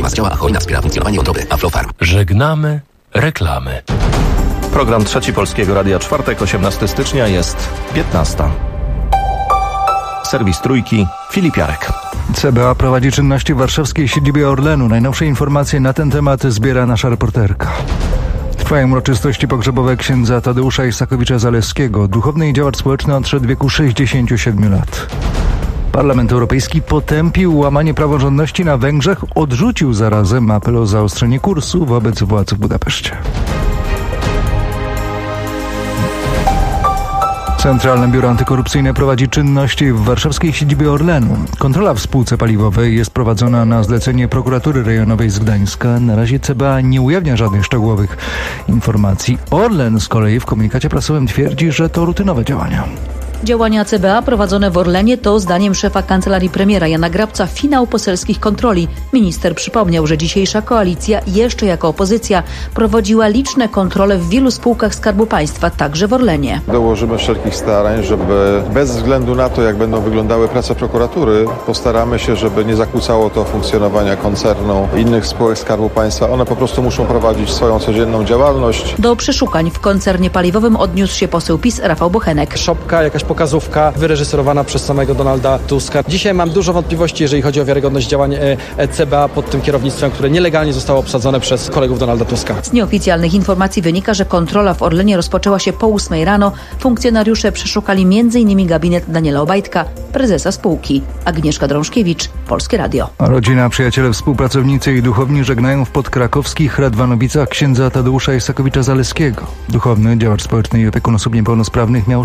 Zapas działa, hojna wspiera funkcjonowanie wątroby. Aflofarm. Żegnamy reklamy. Program Trzeci Polskiego Radia, czwartek, 18 stycznia, jest 15. Serwis Trójki, Filip Jarek. CBA prowadzi czynności w warszawskiej siedzibie Orlenu. Najnowsze informacje na ten temat zbiera nasza reporterka. Trwają uroczystości pogrzebowe księdza Tadeusza Isakowicza-Zaleskiego. Duchowny i działacz społeczny odszedł w wieku 67 lat. Parlament Europejski potępił łamanie praworządności na Węgrzech, odrzucił zarazem apel o zaostrzenie kursu wobec władz w Budapeszcie. Centralne Biuro Antykorupcyjne prowadzi czynności w warszawskiej siedzibie Orlenu. Kontrola w spółce paliwowej jest prowadzona na zlecenie prokuratury rejonowej z Gdańska. Na razie CBA nie ujawnia żadnych szczegółowych informacji. Orlen z kolei w komunikacie prasowym twierdzi, że to rutynowe działania. Działania CBA prowadzone w Orlenie to, zdaniem szefa kancelarii premiera Jana Grabca, finał poselskich kontroli. Minister przypomniał, że dzisiejsza koalicja, jeszcze jako opozycja, prowadziła liczne kontrole w wielu spółkach Skarbu Państwa, także w Orlenie. Dołożymy wszelkich starań, żeby bez względu na to, jak będą wyglądały prace prokuratury, postaramy się, żeby nie zakłócało to funkcjonowania koncernu innych spółek Skarbu Państwa. One po prostu muszą prowadzić swoją codzienną działalność. Do przeszukań w koncernie paliwowym odniósł się poseł PiS Rafał Bochenek. Szopka, jakaś pokazówka wyreżyserowana przez samego Donalda Tuska. Dzisiaj mam dużo wątpliwości, jeżeli chodzi o wiarygodność działań CBA pod tym kierownictwem, które nielegalnie zostało obsadzone przez kolegów Donalda Tuska. Z nieoficjalnych informacji wynika, że kontrola w Orlenie rozpoczęła się po 8 rano. Funkcjonariusze przeszukali m.in. gabinet Daniela Obajtka, prezesa spółki. Agnieszka Drążkiewicz, Polskie Radio. Rodzina, przyjaciele, współpracownicy i duchowni żegnają w podkrakowskich Radwanowicach księdza Tadeusza Isakowicza-Zaleskiego. Duchowny, działacz społeczny i opiekun osób niepełnosprawnych miał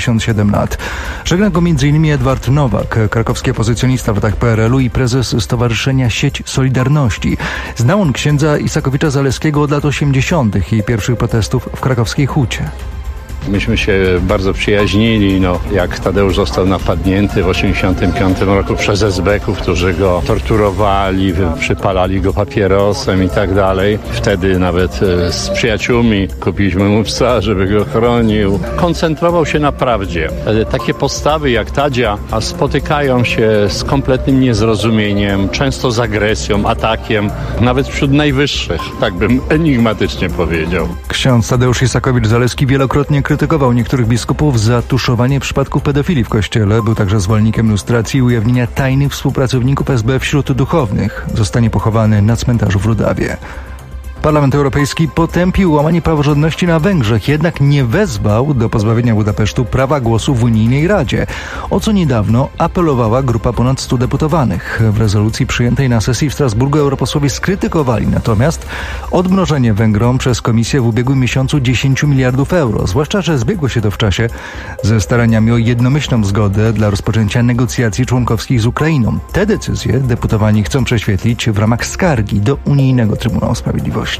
67 lat. Żegna go m.in. Edward Nowak, krakowski opozycjonista w latach PRL-u i prezes Stowarzyszenia Sieć Solidarności. Znał on księdza Isakowicza-Zaleskiego od lat 80. i pierwszych protestów w krakowskiej Hucie. Myśmy się bardzo przyjaźnili, jak Tadeusz został napadnięty w 1985 roku przez esbeków, którzy go torturowali, przypalali go papierosem i tak dalej. Wtedy nawet z przyjaciółmi kupiliśmy mu psa, żeby go chronił. Koncentrował się na prawdzie. Takie postawy jak Tadzia spotykają się z kompletnym niezrozumieniem, często z agresją, atakiem, nawet wśród najwyższych, tak bym enigmatycznie powiedział. Ksiądz Tadeusz Isakowicz-Zaleski wielokrotnie krytykował niektórych biskupów za tuszowanie przypadków pedofilii w kościele. Był także zwolennikiem lustracji i ujawnienia tajnych współpracowników SB wśród duchownych. Zostanie pochowany na cmentarzu w Rudawie. Parlament Europejski potępił łamanie praworządności na Węgrzech, jednak nie wezwał do pozbawienia Budapesztu prawa głosu w unijnej Radzie, o co niedawno apelowała grupa ponad 100 deputowanych. W rezolucji przyjętej na sesji w Strasburgu europosłowie skrytykowali natomiast odmrożenie Węgrom przez Komisję w ubiegłym miesiącu 10 miliardów euro, zwłaszcza że zbiegło się to w czasie ze staraniami o jednomyślną zgodę dla rozpoczęcia negocjacji członkowskich z Ukrainą. Te decyzje deputowani chcą prześwietlić w ramach skargi do Unijnego Trybunału Sprawiedliwości.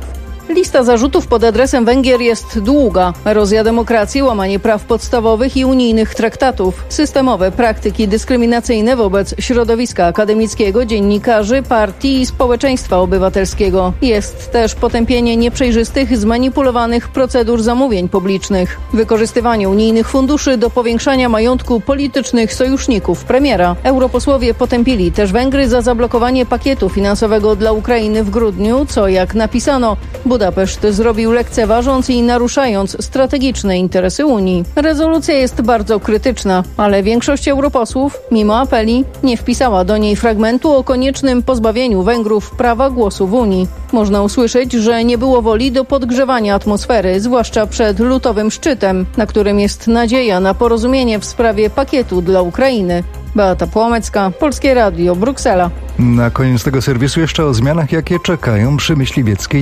Lista zarzutów pod adresem Węgier jest długa. Erozja demokracji, łamanie praw podstawowych i unijnych traktatów, systemowe praktyki dyskryminacyjne wobec środowiska akademickiego, dziennikarzy, partii i społeczeństwa obywatelskiego. Jest też potępienie nieprzejrzystych, zmanipulowanych procedur zamówień publicznych, wykorzystywanie unijnych funduszy do powiększania majątku politycznych sojuszników premiera. Europosłowie potępili też Węgry za zablokowanie pakietu finansowego dla Ukrainy w grudniu, co, jak napisano, Budapeszt zrobił lekceważąc i naruszając strategiczne interesy Unii. Rezolucja jest bardzo krytyczna, ale większość europosłów, mimo apeli, nie wpisała do niej fragmentu o koniecznym pozbawieniu Węgrów prawa głosu w Unii. Można usłyszeć, że nie było woli do podgrzewania atmosfery, zwłaszcza przed lutowym szczytem, na którym jest nadzieja na porozumienie w sprawie pakietu dla Ukrainy. Beata Płomecka, Polskie Radio, Bruksela. Na koniec tego serwisu jeszcze o zmianach, jakie czekają przy Myśliwieckiej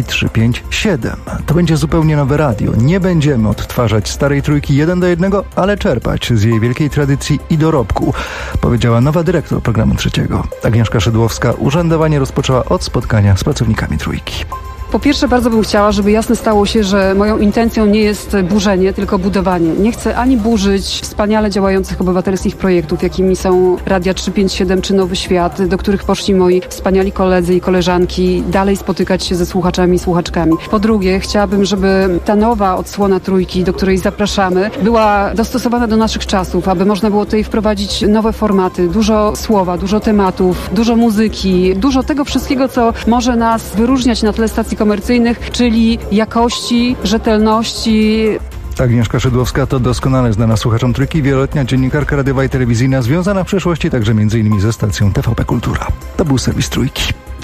357. To będzie zupełnie nowe radio. Nie będziemy odtwarzać starej trójki 1:1, ale czerpać z jej wielkiej tradycji i dorobku, powiedziała nowa dyrektor programu trzeciego. Agnieszka Szydłowska urzędowanie rozpoczęła od spotkania z pracownikami trójki. Po pierwsze, bardzo bym chciała, żeby jasne stało się, że moją intencją nie jest burzenie, tylko budowanie. Nie chcę ani burzyć wspaniale działających obywatelskich projektów, jakimi są Radia 357 czy Nowy Świat, do których poszli moi wspaniali koledzy i koleżanki, dalej spotykać się ze słuchaczami i słuchaczkami. Po drugie, chciałabym, żeby ta nowa odsłona Trójki, do której zapraszamy, była dostosowana do naszych czasów, aby można było tutaj wprowadzić nowe formaty, dużo słowa, dużo tematów, dużo muzyki, dużo tego wszystkiego, co może nas wyróżniać na tle stacji komercyjnych, czyli jakości, rzetelności. Agnieszka Szydłowska to doskonale znana słuchaczom Trójki, wieloletnia dziennikarka radiowa i telewizyjna, związana w przeszłości także m.in. ze stacją TVP Kultura. To był serwis Trójki.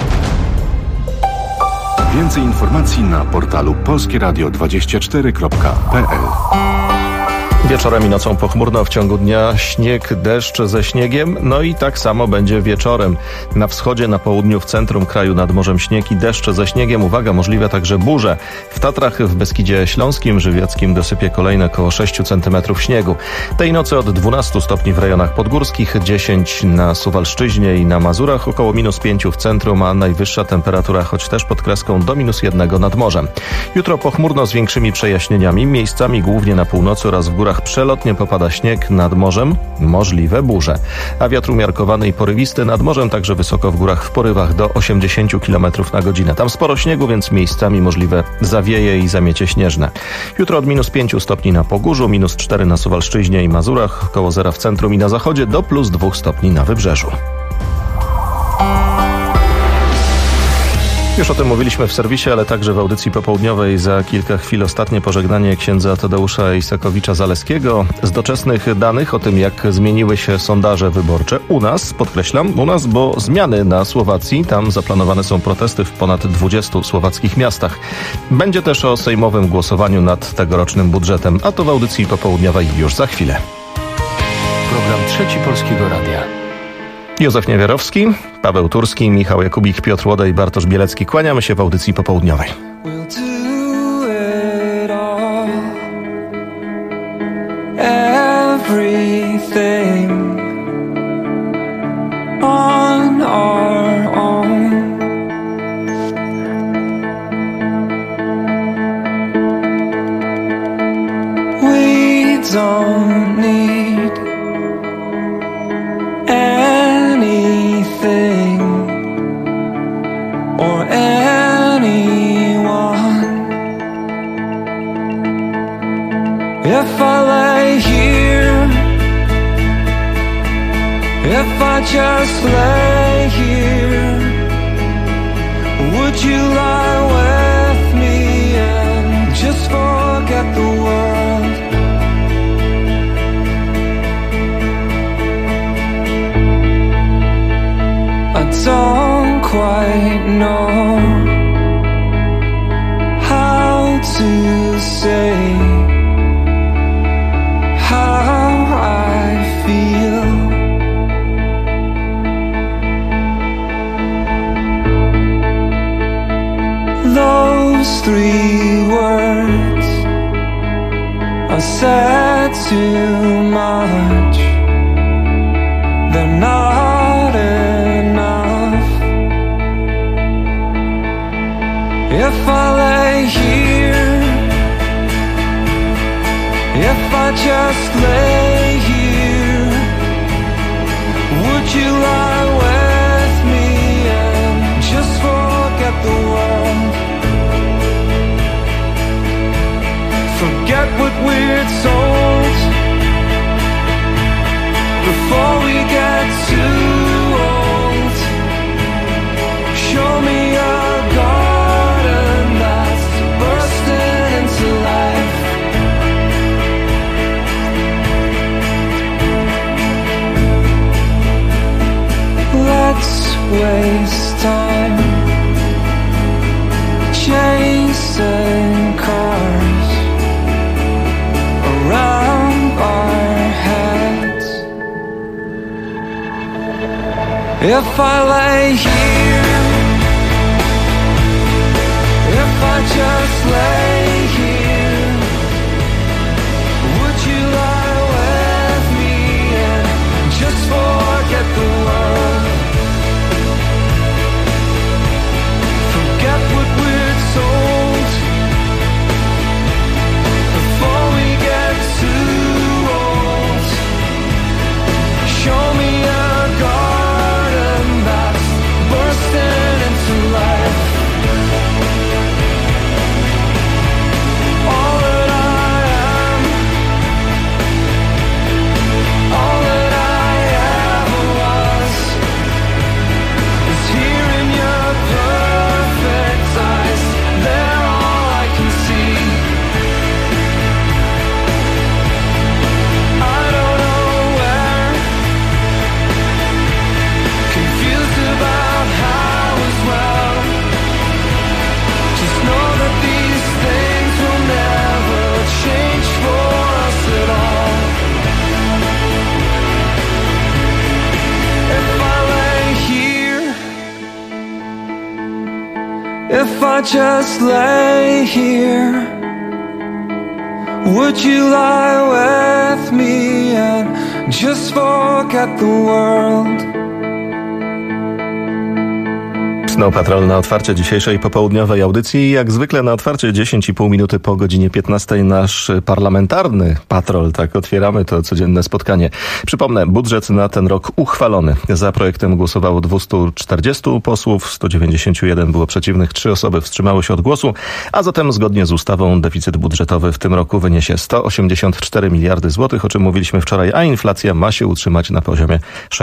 Więcej informacji na portalu polskieradio24.pl. Wieczorem i nocą pochmurno, w ciągu dnia śnieg, deszcz ze śniegiem, no i tak samo będzie wieczorem. Na wschodzie, na południu, w centrum kraju nad morzem śnieg i deszcz ze śniegiem. Uwaga, możliwe także burze. W Tatrach, w Beskidzie Śląskim, Żywieckim dosypie kolejne około 6 cm śniegu. Tej nocy od 12 stopni w rejonach podgórskich, 10 na Suwalszczyźnie i na Mazurach, około -5 w centrum, a najwyższa temperatura, choć też pod kreską, do -1 nad morzem. Jutro pochmurno z większymi przejaśnieniami, miejscami głównie na północy oraz w górach przelotnie popada śnieg, nad morzem możliwe burze. A wiatr umiarkowany i porywisty, nad morzem także wysoko w górach w porywach do 80 km na godzinę. Tam sporo śniegu, więc miejscami możliwe zawieje i zamiecie śnieżne. Jutro od -5 stopni na Pogórzu, -4 na Suwalszczyźnie i Mazurach, koło zera w centrum i na zachodzie, do +2 stopni na Wybrzeżu. Już o tym mówiliśmy w serwisie, ale także w audycji popołudniowej. Za kilka chwil ostatnie pożegnanie księdza Tadeusza Isakowicza-Zaleskiego. Z doczesnych danych o tym, jak zmieniły się sondaże wyborcze u nas, podkreślam, u nas, bo zmiany na Słowacji, tam zaplanowane są protesty w ponad 20 słowackich miastach. Będzie też o sejmowym głosowaniu nad tegorocznym budżetem, a to w audycji popołudniowej już za chwilę. Program Trzeci Polskiego Radia. Józef Niewiarowski, Paweł Turski, Michał Jakubik, Piotr Łoda i Bartosz Bielecki. Kłaniamy się w audycji popołudniowej. On our own. We don't need anything or anyone. If I lay here, if I just lay here, would you lie with me and just forget the world? I don't quite know how to say how I feel. Those 3 words are said too much. They're not enough. If I lay here, if I just lay here, would you lie with me and just forget the world? Forget what we're told before we get too old. Show me a garden that's bursting into life. Let's waste time chasing cars around our heads. If I lay here, if I just lay here, would you lie with me and just forget the world? Forget what we're told if I just lay here? Would you lie with me and just forget the world? Snow Patrol na otwarcie dzisiejszej popołudniowej audycji. Jak zwykle na otwarcie 10,5 minuty po godzinie 15 nasz parlamentarny patrol. Tak otwieramy to codzienne spotkanie. Przypomnę, budżet na ten rok uchwalony. Za projektem głosowało 240 posłów, 191 było przeciwnych, 3 osoby wstrzymały się od głosu, a zatem zgodnie z ustawą deficyt budżetowy w tym roku wyniesie 184 miliardy złotych, o czym mówiliśmy wczoraj, a inflacja ma się utrzymać na poziomie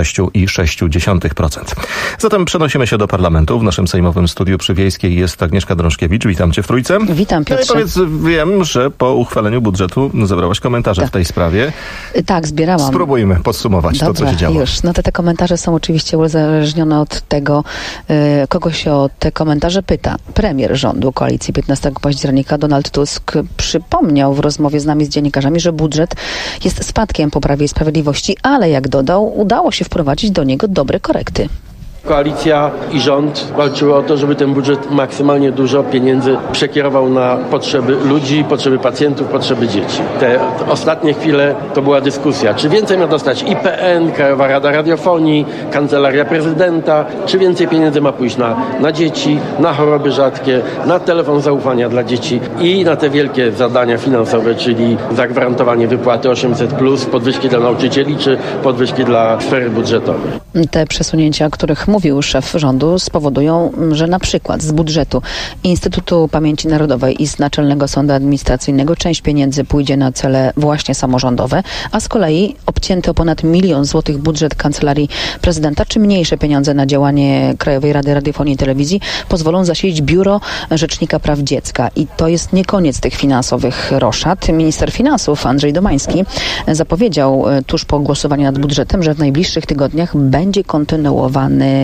6,6%. Zatem przenosimy się do parlamentu. W naszym sejmowym studiu przy Wiejskiej jest Agnieszka Drążkiewicz. Witam cię w Trójce. Witam, Piotrze. No i powiedz, wiem, że po uchwaleniu budżetu zebrałaś komentarze w tej sprawie. Tak, zbierałam. Spróbujmy podsumować to, co się działo. Już. No te komentarze są oczywiście uzależnione od tego, kogo się o te komentarze pyta. Premier rządu koalicji 15 października Donald Tusk przypomniał w rozmowie z nami, z dziennikarzami, że budżet jest spadkiem po Prawie i Sprawiedliwości, ale jak dodał, udało się wprowadzić do niego dobre korekty. Koalicja i rząd walczyły o to, żeby ten budżet maksymalnie dużo pieniędzy przekierował na potrzeby ludzi, potrzeby pacjentów, potrzeby dzieci. Te ostatnie chwile to była dyskusja, czy więcej ma dostać IPN, Krajowa Rada Radiofonii, Kancelaria Prezydenta, czy więcej pieniędzy ma pójść na dzieci, na choroby rzadkie, na telefon zaufania dla dzieci i na te wielkie zadania finansowe, czyli zagwarantowanie wypłaty 800+, podwyżki dla nauczycieli, czy podwyżki dla sfery budżetowej. Te przesunięcia, o których mówił szef rządu, spowodują, że na przykład z budżetu Instytutu Pamięci Narodowej i z Naczelnego Sądu Administracyjnego część pieniędzy pójdzie na cele właśnie samorządowe, a z kolei obcięty o ponad 1 000 000 złotych budżet Kancelarii Prezydenta czy mniejsze pieniądze na działanie Krajowej Rady Radiofonii i Telewizji pozwolą zasilić Biuro Rzecznika Praw Dziecka. I to jest nie koniec tych finansowych roszad. Minister Finansów Andrzej Domański zapowiedział tuż po głosowaniu nad budżetem, że w najbliższych tygodniach będzie kontynuowany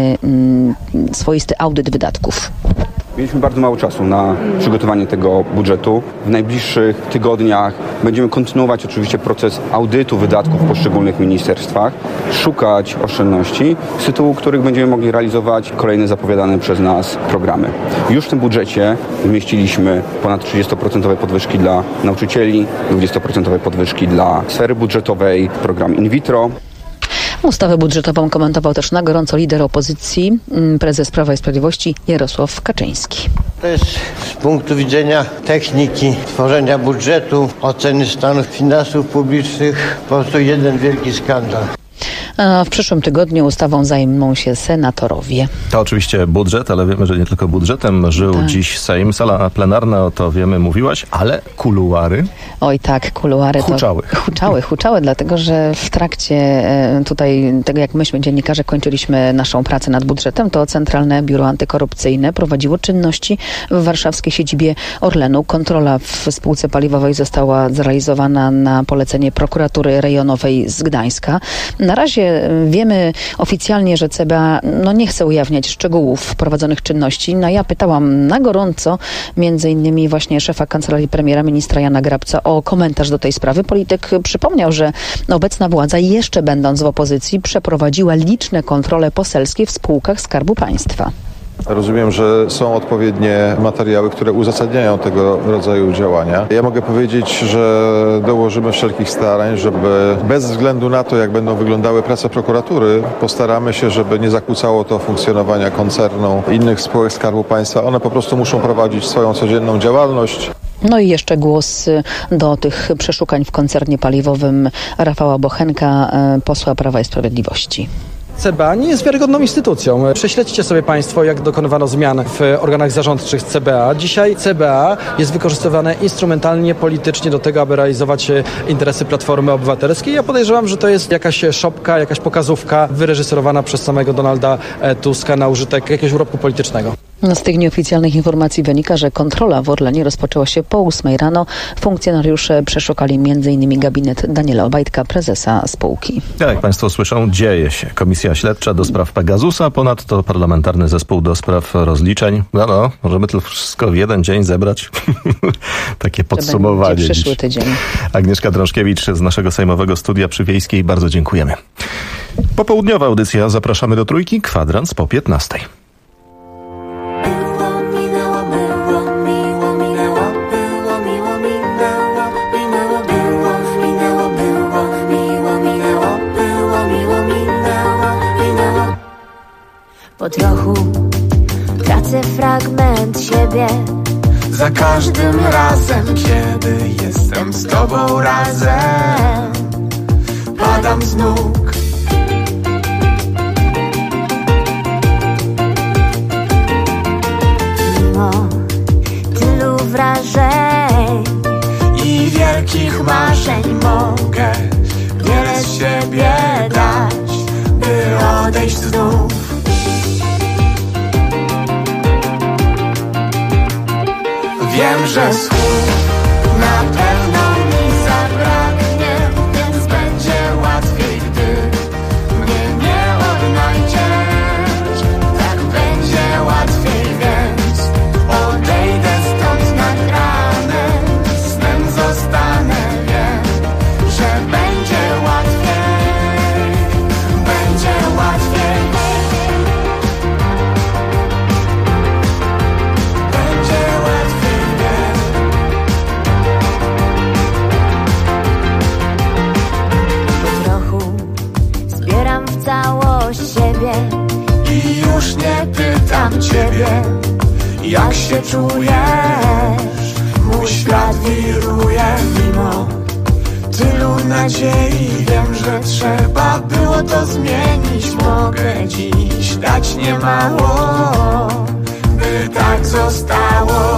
swoisty audyt wydatków. Mieliśmy bardzo mało czasu na przygotowanie tego budżetu. W najbliższych tygodniach będziemy kontynuować oczywiście proces audytu wydatków w poszczególnych ministerstwach, szukać oszczędności, z tytułu których będziemy mogli realizować kolejne zapowiadane przez nas programy. Już w tym budżecie wymieściliśmy ponad 30% podwyżki dla nauczycieli, 20% podwyżki dla sfery budżetowej, program in vitro. Ustawę budżetową komentował też na gorąco lider opozycji, prezes Prawa i Sprawiedliwości Jarosław Kaczyński. To jest z punktu widzenia techniki tworzenia budżetu, oceny stanu finansów publicznych po prostu jeden wielki skandal. A w przyszłym tygodniu ustawą zajmą się senatorowie. To oczywiście budżet, ale wiemy, że nie tylko budżetem żył dziś Sejm. Sala plenarna, o to wiemy, mówiłaś, ale kuluary? Oj tak, kuluary huczały, dlatego że w trakcie tutaj tego, jak myśmy dziennikarze kończyliśmy naszą pracę nad budżetem, to Centralne Biuro Antykorupcyjne prowadziło czynności w warszawskiej siedzibie Orlenu. Kontrola w spółce paliwowej została zrealizowana na polecenie prokuratury rejonowej z Gdańska. Na razie wiemy oficjalnie, że CBA nie chce ujawniać szczegółów prowadzonych czynności. Ja pytałam na gorąco między innymi właśnie szefa Kancelarii Premiera, ministra Jana Grabca o komentarz do tej sprawy. Polityk przypomniał, że obecna władza, jeszcze będąc w opozycji, przeprowadziła liczne kontrole poselskie w spółkach Skarbu Państwa. Rozumiem, że są odpowiednie materiały, które uzasadniają tego rodzaju działania. Ja mogę powiedzieć, że dołożymy wszelkich starań, żeby bez względu na to, jak będą wyglądały prace prokuratury, postaramy się, żeby nie zakłócało to funkcjonowania koncernu, innych spółek Skarbu Państwa. One po prostu muszą prowadzić swoją codzienną działalność. No i jeszcze głos do tych przeszukań w koncernie paliwowym Rafała Bochenka, posła Prawa i Sprawiedliwości. CBA nie jest wiarygodną instytucją. Prześledźcie sobie Państwo, jak dokonywano zmian w organach zarządczych CBA. Dzisiaj CBA jest wykorzystywane instrumentalnie, politycznie do tego, aby realizować interesy Platformy Obywatelskiej. Ja podejrzewam, że to jest jakaś szopka, jakaś pokazówka wyreżyserowana przez samego Donalda Tuska na użytek jakiegoś urobku politycznego. Z tych nieoficjalnych informacji wynika, że kontrola w Orlenie rozpoczęła się po 8 rano. Funkcjonariusze przeszukali m.in. gabinet Daniela Obajtka, prezesa spółki. Jak Państwo słyszą, dzieje się. Komisja Śledcza do spraw Pegasusa, ponadto Parlamentarny Zespół do spraw rozliczeń. Możemy to wszystko w jeden dzień zebrać. Takie podsumowanie. Przyszły tydzień. Agnieszka Drążkiewicz z naszego sejmowego studia przy Wiejskiej. Bardzo dziękujemy. Popołudniowa audycja. Zapraszamy do Trójki. Kwadrans po 15. Minęła widzę fragment siebie. Za każdym razem, kiedy jestem z tobą razem, padam z nóg. Mimo tylu wrażeń i wielkich marzeń mogę wiele z siebie dać, by odejść znów. Wiem, że słów na pewno mi zabraknie, więc będzie łatwiej, gdy mnie nie odnajdziesz. Tak będzie łatwiej, więc odejdę stąd nad ranem, snem zostanę, wiem, że będzie łatwiej, będzie łatwiej. Będzie łatwiej. Zbieram w całość siebie i już nie pytam ciebie, jak się czujesz. Mój świat wiruje mimo tylu nadziei. Wiem, że trzeba było to zmienić. Mogę dziś dać niemało, by tak zostało.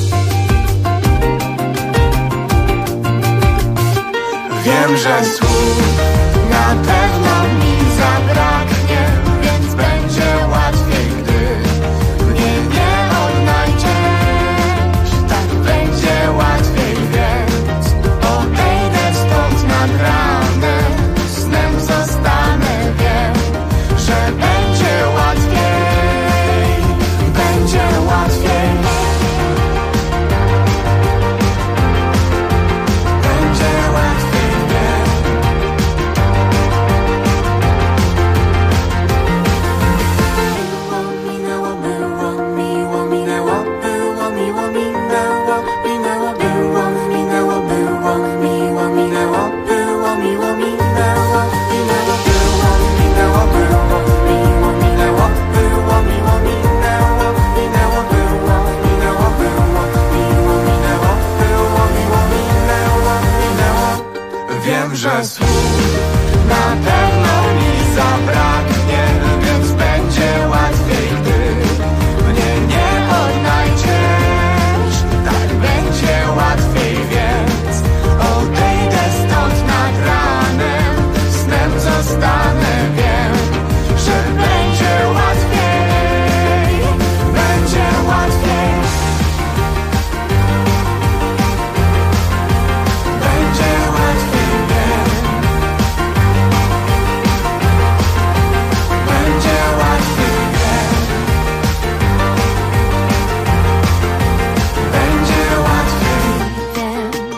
Wiem, że słów na pewno mi zabraknie, więc będzie łatwiej, gdy mnie nie odnajdziesz. Tak będzie łatwiej, więc odejdę stąd nad ranem, snem zostanę, wiem, że będzie łatwiej, będzie łatwiej. Będzie łatwiej, wiem. Wiem, że słów na pewno mi zabraknie, więc będzie łatwiej, gdy mnie nie odnajdziesz. Tak będzie łatwiej, więc odejdę stąd nad ranem, snem zostanę, wiem, że będzie łatwiej, będzie łatwiej. Będzie łatwiej, wiem. Będzie łatwiej, wiem. Będzie łatwiej, wiem.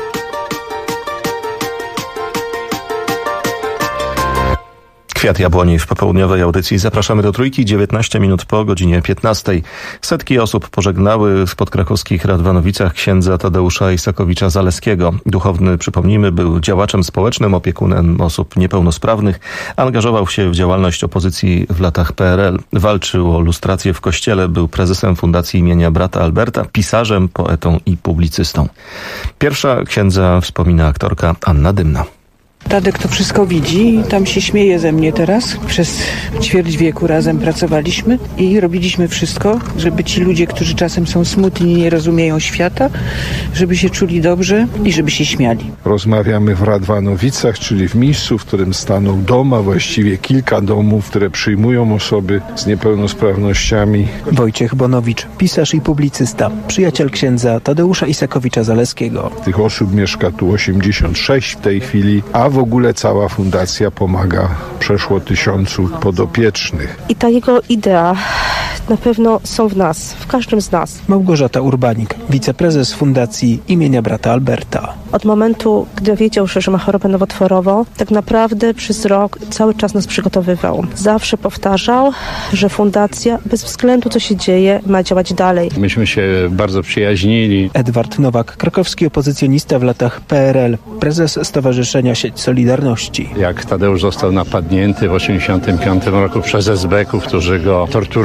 Kwiat Jabłoni w popołudniowej audycji. Zapraszamy do Trójki, 19 minut po godzinie 15. Setki osób pożegnały w podkrakowskich Radwanowicach księdza Tadeusza Isakowicza-Zaleskiego. Duchowny, przypomnijmy, był działaczem społecznym, opiekunem osób niepełnosprawnych. Angażował się w działalność opozycji w latach PRL. Walczył o lustrację w kościele, był prezesem Fundacji imienia brata Alberta, pisarzem, poetą i publicystą. Pierwsza księdza wspomina aktorka Anna Dymna. Tadek to wszystko widzi i tam się śmieje ze mnie teraz. Przez ćwierć wieku razem pracowaliśmy i robiliśmy wszystko, żeby ci ludzie, którzy czasem są smutni i nie rozumieją świata, żeby się czuli dobrze i żeby się śmiali. Rozmawiamy w Radwanowicach, czyli w miejscu, w którym stanął dom, a właściwie kilka domów, które przyjmują osoby z niepełnosprawnościami. Wojciech Bonowicz, pisarz i publicysta, przyjaciel księdza Tadeusza Isakowicza-Zaleskiego. Tych osób mieszka tu 86 w tej chwili, a w ogóle cała fundacja pomaga przeszło 1000 podopiecznych. I ta jego idea na pewno są w nas, w każdym z nas. Małgorzata Urbanik, wiceprezes Fundacji imienia brata Alberta. Od momentu, gdy wiedział, że ma chorobę nowotworową, tak naprawdę przez rok cały czas nas przygotowywał. Zawsze powtarzał, że fundacja bez względu co się dzieje ma działać dalej. Myśmy się bardzo przyjaźnili. Edward Nowak, krakowski opozycjonista w latach PRL, prezes Stowarzyszenia Sieć Solidarności. Jak Tadeusz został napadnięty w 1985 roku przez esbeków, którzy go torturowali,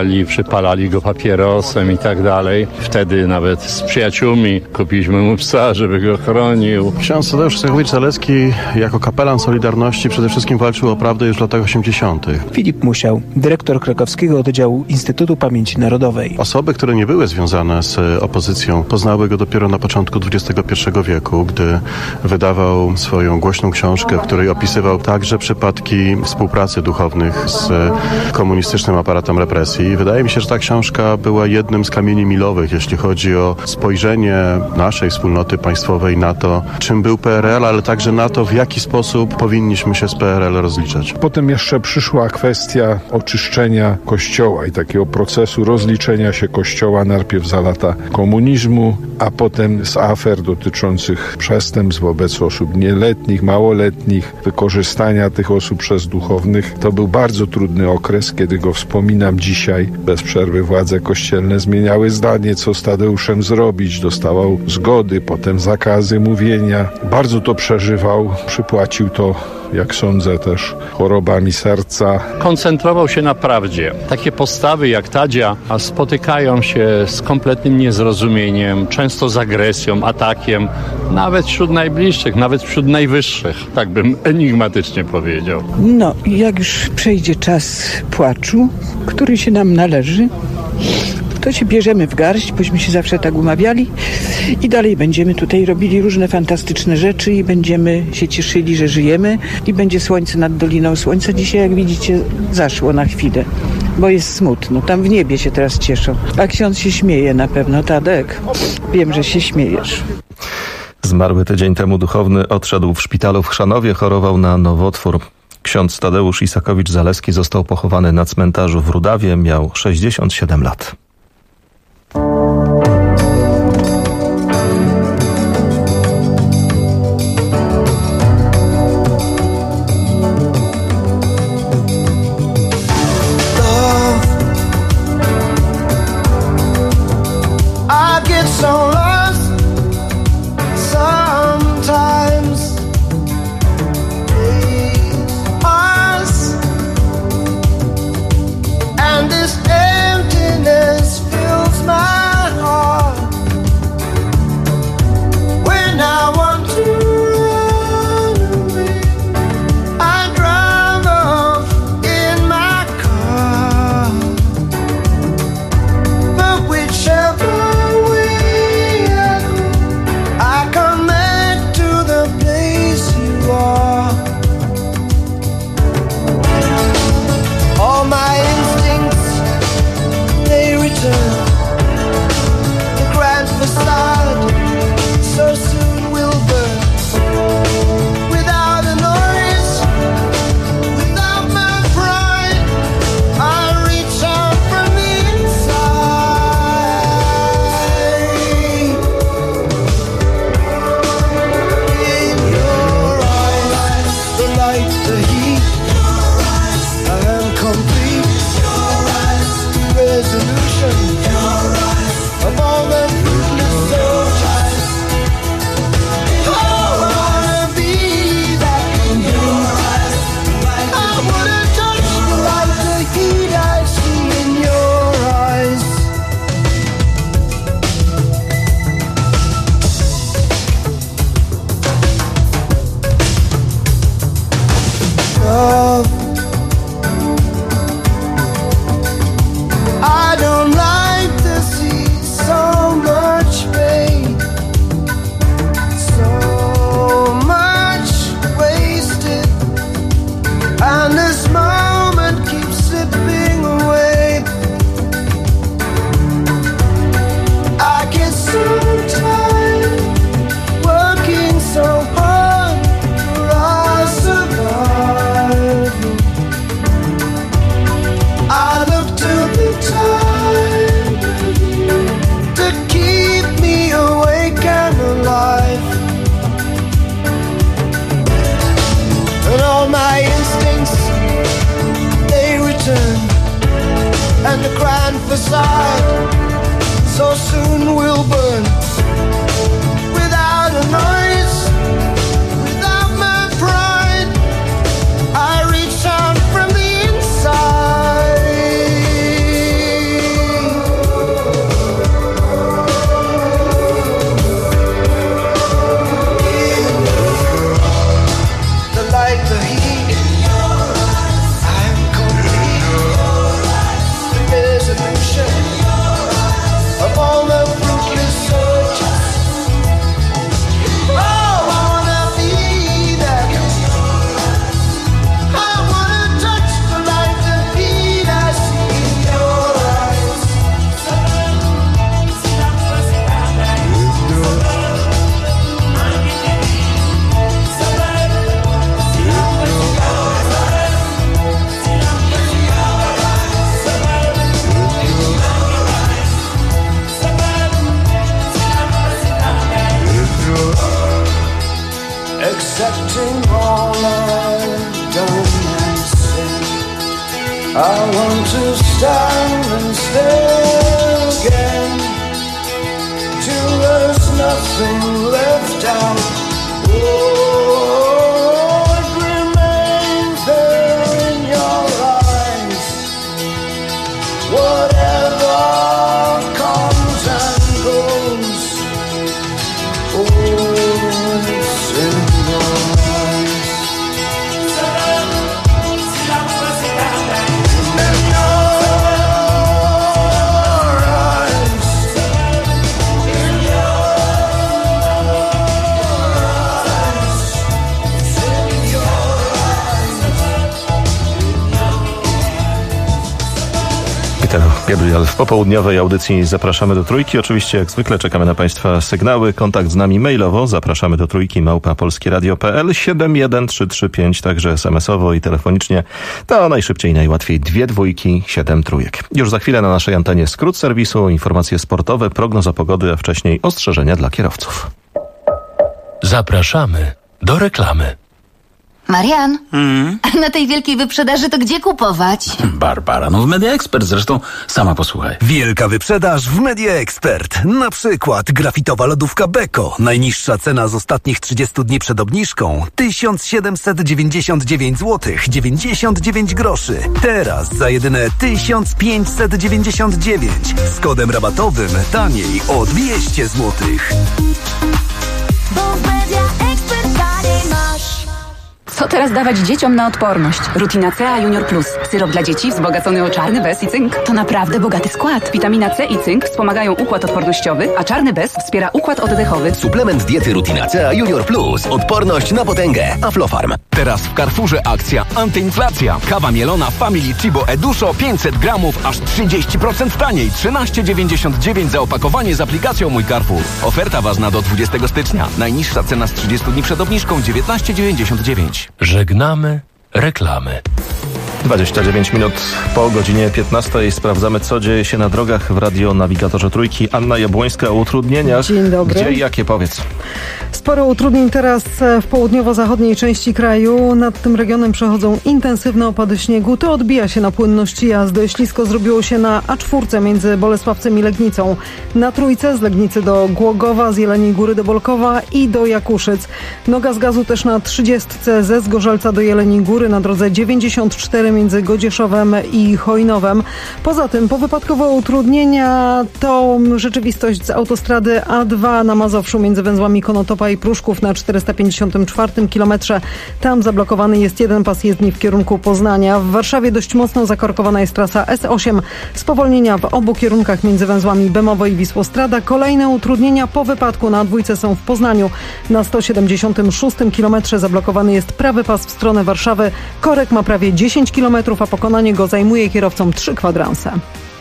torturowali, przypalali go papierosem i tak dalej. Wtedy nawet z przyjaciółmi kupiliśmy mu psa, żeby go chronił. Ksiądz Tadeusz Isakowicz-Zaleski jako kapelan Solidarności przede wszystkim walczył o prawdę już w latach 80. Filip Musiał, dyrektor krakowskiego oddziału Instytutu Pamięci Narodowej. Osoby, które nie były związane z opozycją, poznały go dopiero na początku XXI wieku, gdy wydawał swoją głośną książkę, w której opisywał także przypadki współpracy duchownych z komunistycznym aparatem represji. Wydaje mi się, że ta książka była jednym z kamieni milowych, jeśli chodzi o spojrzenie naszej wspólnoty państwowej na to, czym był PRL, ale także na to, w jaki sposób powinniśmy się z PRL rozliczać. Potem jeszcze przyszła kwestia oczyszczenia Kościoła i takiego procesu rozliczenia się Kościoła najpierw za lata komunizmu, a potem z afer dotyczących przestępstw wobec osób nieletnich, małoletnich, wykorzystania tych osób przez duchownych. To był bardzo trudny okres, kiedy go wspominam dzisiaj. Bez przerwy władze kościelne zmieniały zdanie, co z Tadeuszem zrobić. Dostawał zgody, potem zakazy mówienia. Bardzo to przeżywał, przypłacił to, jak sądzę, też chorobami serca. Koncentrował się na prawdzie. Takie postawy jak Tadzia spotykają się z kompletnym niezrozumieniem, często z agresją, atakiem, nawet wśród najbliższych, nawet wśród najwyższych, tak bym enigmatycznie powiedział. No i jak już przejdzie czas płaczu, który się nam należy, to się bierzemy w garść, bośmy się zawsze tak umawiali i dalej będziemy tutaj robili różne fantastyczne rzeczy i będziemy się cieszyli, że żyjemy i będzie słońce nad Doliną Słońca. Dzisiaj, jak widzicie, zaszło na chwilę, bo jest smutno. Tam w niebie się teraz cieszą. A ksiądz się śmieje na pewno. Tadek, wiem, że się śmiejesz. Zmarły tydzień temu duchowny odszedł w szpitalu w Chrzanowie, chorował na nowotwór. Ksiądz Tadeusz Isakowicz-Zaleski został pochowany na cmentarzu w Rudawie, miał 67 lat. I want to stand and stare again till there's nothing left out. Oh, it remains there in your eyes. Whatever comes and goes, oh, it's in your eyes. Gabriel, w popołudniowej audycji zapraszamy do Trójki. Oczywiście jak zwykle czekamy na Państwa sygnały. Kontakt z nami mailowo. Zapraszamy do Trójki @polskieradio.pl 71335, także SMS-owo i telefonicznie. To najszybciej i najłatwiej 2 dwójki, 7 trójek. Już za chwilę na naszej antenie skrót serwisu, informacje sportowe, prognoza pogody, a wcześniej ostrzeżenia dla kierowców. Zapraszamy do reklamy. Marian, a na tej wielkiej wyprzedaży to gdzie kupować? Barbara, w Media Expert zresztą, sama posłuchaj. Wielka wyprzedaż w Media Expert. Na przykład grafitowa lodówka Beko. Najniższa cena z ostatnich 30 dni przed obniżką 1799 zł 99 groszy. Teraz za jedyne 1599. Z kodem rabatowym taniej o 200 zł. Bo w Media Expert taniej masz. Co teraz dawać dzieciom na odporność? Rutina C Junior Plus. Syrop dla dzieci wzbogacony o czarny bez i cynk. To naprawdę bogaty skład. Witamina C i cynk wspomagają układ odpornościowy, a czarny bez wspiera układ oddechowy. Suplement diety Rutina C Junior Plus. Odporność na potęgę. Aflofarm. Teraz w Carrefourze akcja antyinflacja. Kawa mielona Family Chibo Eduszo 500 gramów aż 30% taniej. 13,99 za opakowanie z aplikacją Mój Carrefour. Oferta ważna do 20 stycznia. Najniższa cena z 30 dni przed obniżką 19,99. Żegnamy reklamy. 29 minut po godzinie 15 sprawdzamy, co dzieje się na drogach w radionawigatorze Trójki. Anna Jabłońska o utrudnieniach. Dzień dobry. Gdzie i jakie, powiedz? Sporo utrudnień teraz w południowo-zachodniej części kraju. Nad tym regionem przechodzą intensywne opady śniegu. To odbija się na płynności jazdy. Ślisko zrobiło się na A4 między Bolesławcem i Legnicą. Na Trójce z Legnicy do Głogowa, z Jeleniej Góry do Bolkowa i do Jakuszyc. Noga z gazu też na 30 ze Zgorzelca do Jeleniej Góry, na drodze 94 między Godzieszowem i Chojnowem. Poza tym powypadkowe utrudnienia to rzeczywistość z autostrady A2 na Mazowszu między węzłami Konotopa i Pruszków na 454 kilometrze. Tam zablokowany jest jeden pas jezdni w kierunku Poznania. W Warszawie dość mocno zakorkowana jest trasa S8. Spowolnienia w obu kierunkach między węzłami Bemowo i Wisłostrada. Kolejne utrudnienia po wypadku na A2 są w Poznaniu. Na 176 kilometrze zablokowany jest prawy pas w stronę Warszawy. Korek ma prawie 10 kilometrów, a pokonanie go zajmuje kierowcom 3 kwadranse.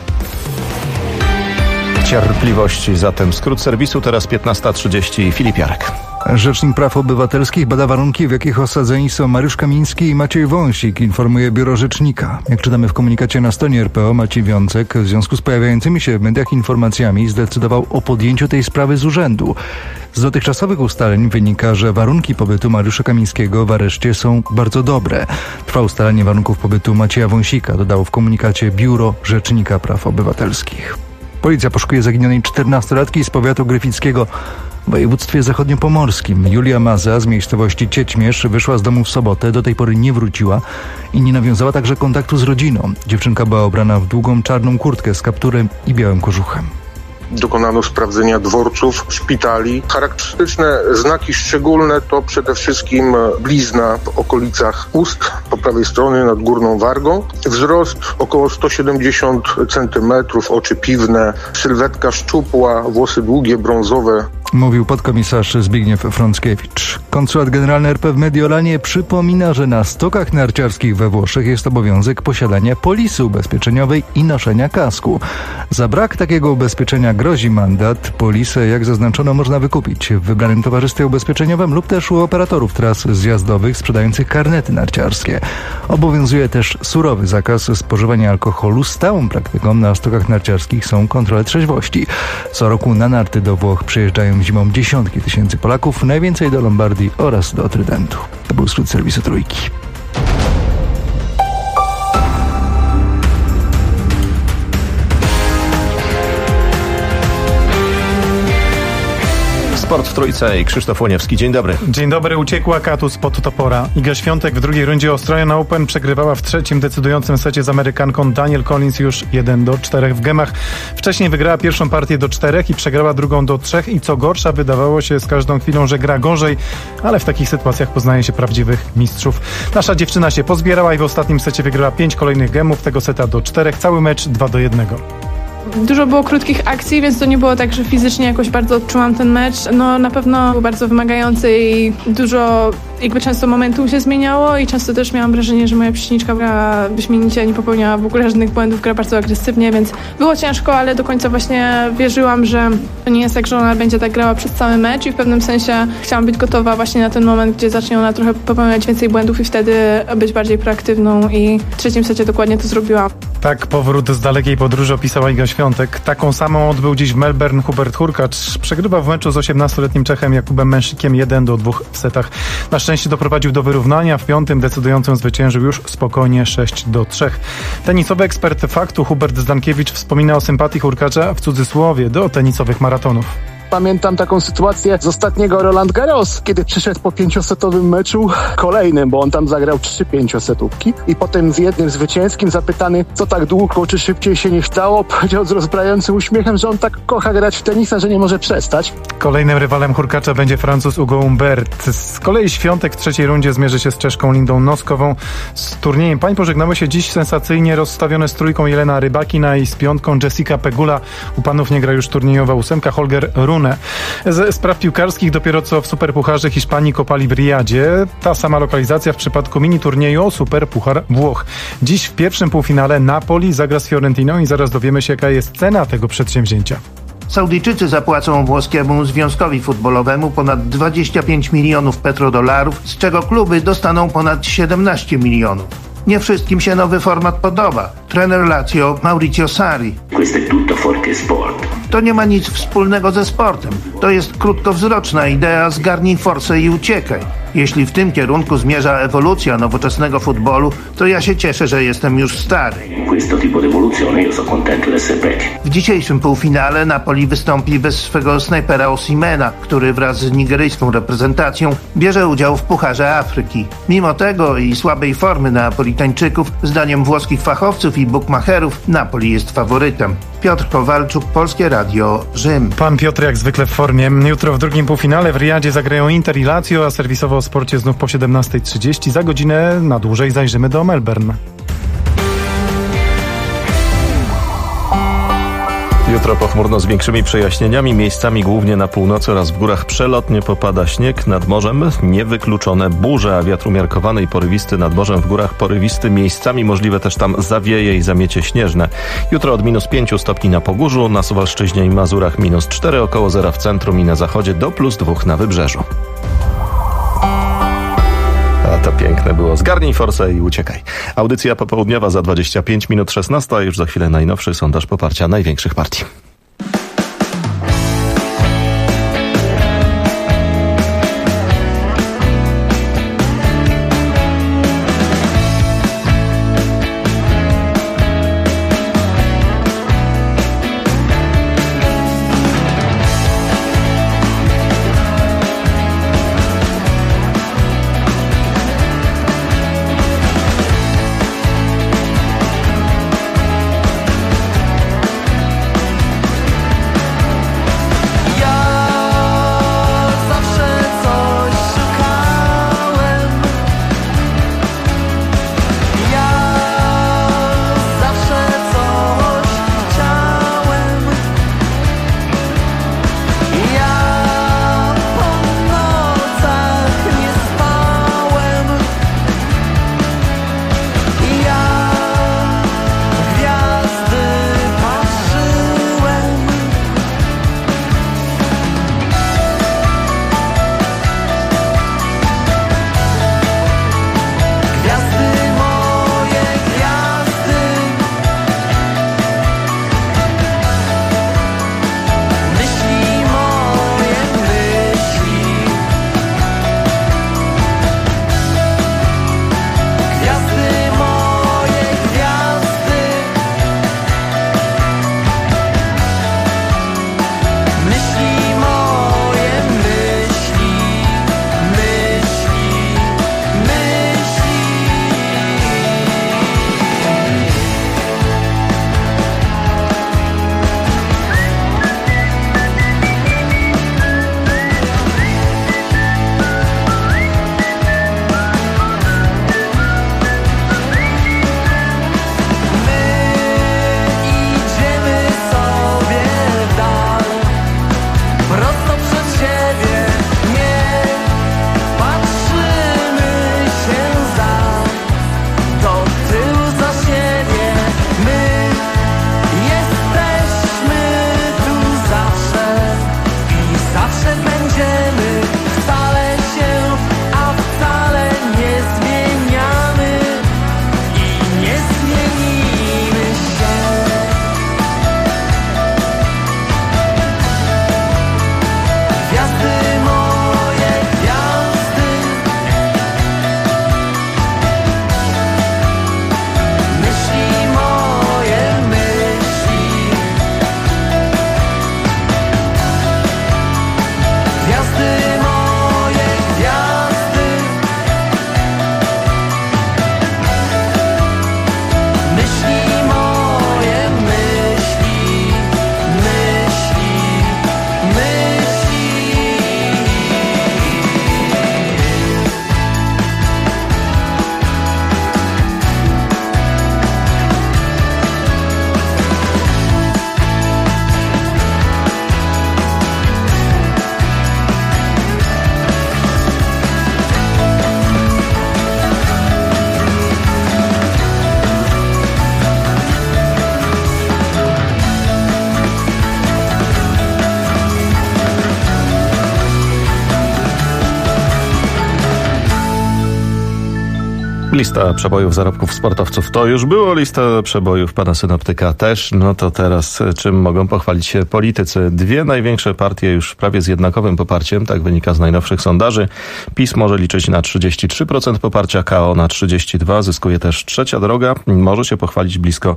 Cierpliwości zatem. Skrót serwisu, teraz 15:30. Filip Jarek. Rzecznik Praw Obywatelskich bada warunki, w jakich osadzeni są Mariusz Kamiński i Maciej Wąsik, informuje biuro rzecznika. Jak czytamy w komunikacie na stronie RPO, Maciej Wiącek w związku z pojawiającymi się w mediach informacjami zdecydował o podjęciu tej sprawy z urzędu. Z dotychczasowych ustaleń wynika, że warunki pobytu Mariusza Kamińskiego w areszcie są bardzo dobre. Trwa ustalenie warunków pobytu Macieja Wąsika, dodało w komunikacie Biuro Rzecznika Praw Obywatelskich. Policja poszukuje zaginionej 14-latki z powiatu gryfickiego w województwie zachodniopomorskim. Julia Maza z miejscowości Ciećmierz wyszła z domu w sobotę, do tej pory nie wróciła i nie nawiązała także kontaktu z rodziną. Dziewczynka była ubrana w długą czarną kurtkę z kapturem i białym kożuchem. Dokonano sprawdzenia dworców, szpitali. Charakterystyczne znaki szczególne to przede wszystkim blizna w okolicach ust po prawej stronie nad górną wargą. Wzrost około 170 cm, oczy piwne, sylwetka szczupła, włosy długie, brązowe. Mówił podkomisarz Zbigniew Frąckiewicz. Konsulat Generalny RP w Mediolanie przypomina, że na stokach narciarskich we Włoszech jest obowiązek posiadania polisy ubezpieczeniowej i noszenia kasku. Za brak takiego ubezpieczenia grozi mandat. Polisę, jak zaznaczono, można wykupić w wybranym towarzystwie ubezpieczeniowym lub też u operatorów tras zjazdowych sprzedających karnety narciarskie. Obowiązuje też surowy zakaz spożywania alkoholu. Stałą praktyką na stokach narciarskich są kontrole trzeźwości. Co roku na narty do Włoch przyjeżdżają zimą dziesiątki tysięcy Polaków, najwięcej do Lombardii oraz do Trydentu. To był skrót serwisu Trójki. Sport w Trójce i Krzysztof Łoniewski. Dzień dobry. Dzień dobry. Uciekła katu spod topora. Iga Świątek w drugiej rundzie Australian Open przegrywała w trzecim decydującym secie z Amerykanką Danielle Collins już 1-4 w gemach. Wcześniej wygrała pierwszą partię do 4 i przegrała drugą do 3 i co gorsza wydawało się z każdą chwilą, że gra gorzej, ale w takich sytuacjach poznaje się prawdziwych mistrzów. Nasza dziewczyna się pozbierała i w ostatnim secie wygrała 5 kolejnych gemów, tego seta do 4, cały mecz 2-1. Dużo było krótkich akcji, więc to nie było tak, że fizycznie jakoś bardzo odczułam ten mecz. No na pewno był bardzo wymagający i dużo, często momentum się zmieniało i często też miałam wrażenie, że moja przeciwniczka grała wyśmienicie, nie popełniała w ogóle żadnych błędów, gra bardzo agresywnie, więc było ciężko, ale do końca właśnie wierzyłam, że to nie jest tak, że ona będzie tak grała przez cały mecz i w pewnym sensie chciałam być gotowa właśnie na ten moment, gdzie zacznie ona trochę popełniać więcej błędów i wtedy być bardziej proaktywną i w trzecim secie dokładnie to zrobiła. Tak powrót z dalekiej podróży opisała Iga Świątek. Taką samą odbył dziś w Melbourne Hubert Hurkacz. Przegrywa w meczu z 18-letnim Czechem Jakubem Męszykiem 1-2 w setach. Na szczęście doprowadził do wyrównania. W piątym decydującym zwyciężył już spokojnie 6-3. Tenisowy ekspert Faktu Hubert Zdankiewicz wspomina o sympatii Hurkacza w cudzysłowie do tenisowych maratonów. Pamiętam taką sytuację z ostatniego Roland Garros, kiedy przyszedł po 5-setowym meczu kolejnym, bo on tam zagrał 3 5-setówki i potem w jednym zwycięskim zapytany, co tak długo, czy szybciej się nie stało, powiedział z rozbrajającym uśmiechem, że on tak kocha grać w tenisa, że nie może przestać. Kolejnym rywalem Hurkacza będzie Francuz Hugo Humbert. Z kolei Świątek w trzeciej rundzie zmierzy się z Czeszką Lindą Noskową. Z turniejem pań pożegnały się dziś sensacyjnie rozstawione z trójką Jelena Rybakina i z piątką Jessica Pegula. U panów nie gra już turniejowa ósemka Holger Rune. Ze spraw piłkarskich dopiero co w Superpucharze Hiszpanii kopali w Riyadzie. Ta sama lokalizacja w przypadku mini turnieju o Superpuchar Włoch. Dziś w pierwszym półfinale Napoli zagra z Fiorentiną i zaraz dowiemy się, jaka jest cena tego przedsięwzięcia. Saudyjczycy zapłacą włoskiemu związkowi futbolowemu ponad 25 milionów petrodolarów, z czego kluby dostaną ponad 17 milionów. Nie wszystkim się nowy format podoba. Trener Lazio Maurizio Sarri. To nie ma nic wspólnego ze sportem. To jest krótkowzroczna idea zgarnij forsę i uciekaj. Jeśli w tym kierunku zmierza ewolucja nowoczesnego futbolu, to ja się cieszę, że jestem już stary. W dzisiejszym półfinale Napoli wystąpi bez swego snajpera Osimena, który wraz z nigeryjską reprezentacją bierze udział w Pucharze Afryki. Mimo tego i słabej formy Neapolitańczyków, zdaniem włoskich fachowców i bukmacherów, Napoli jest faworytem. Piotr Kowalczuk, Polskie Radio, Rzym. Pan Piotr jak zwykle w formie. Jutro w drugim półfinale w Riyadzie zagrają Inter i Lazio, a serwisowo o sporcie znów po 17:30. Za godzinę na dłużej zajrzymy do Melbourne. Jutro pochmurno z większymi przejaśnieniami, miejscami głównie na północy oraz w górach przelotnie popada śnieg, nad morzem niewykluczone burze, a wiatr umiarkowany i porywisty nad morzem, w górach porywisty, miejscami możliwe też tam zawieje i zamiecie śnieżne. Jutro od -5 stopni na Pogórzu, na Suwalszczyźnie i Mazurach -4, około zera w centrum i na zachodzie do +2 na Wybrzeżu. A to piękne było. Zgarnij forsę i uciekaj. Audycja popołudniowa za 25 minut 16, a już za chwilę najnowszy sondaż poparcia największych partii. Lista przebojów zarobków sportowców to już było, lista przebojów pana synoptyka też. No to teraz czym mogą pochwalić się politycy? Dwie największe partie już prawie z jednakowym poparciem, tak wynika z najnowszych sondaży. PiS może liczyć na 33% poparcia, KO na 32%. Zyskuje też Trzecia Droga. Może się pochwalić blisko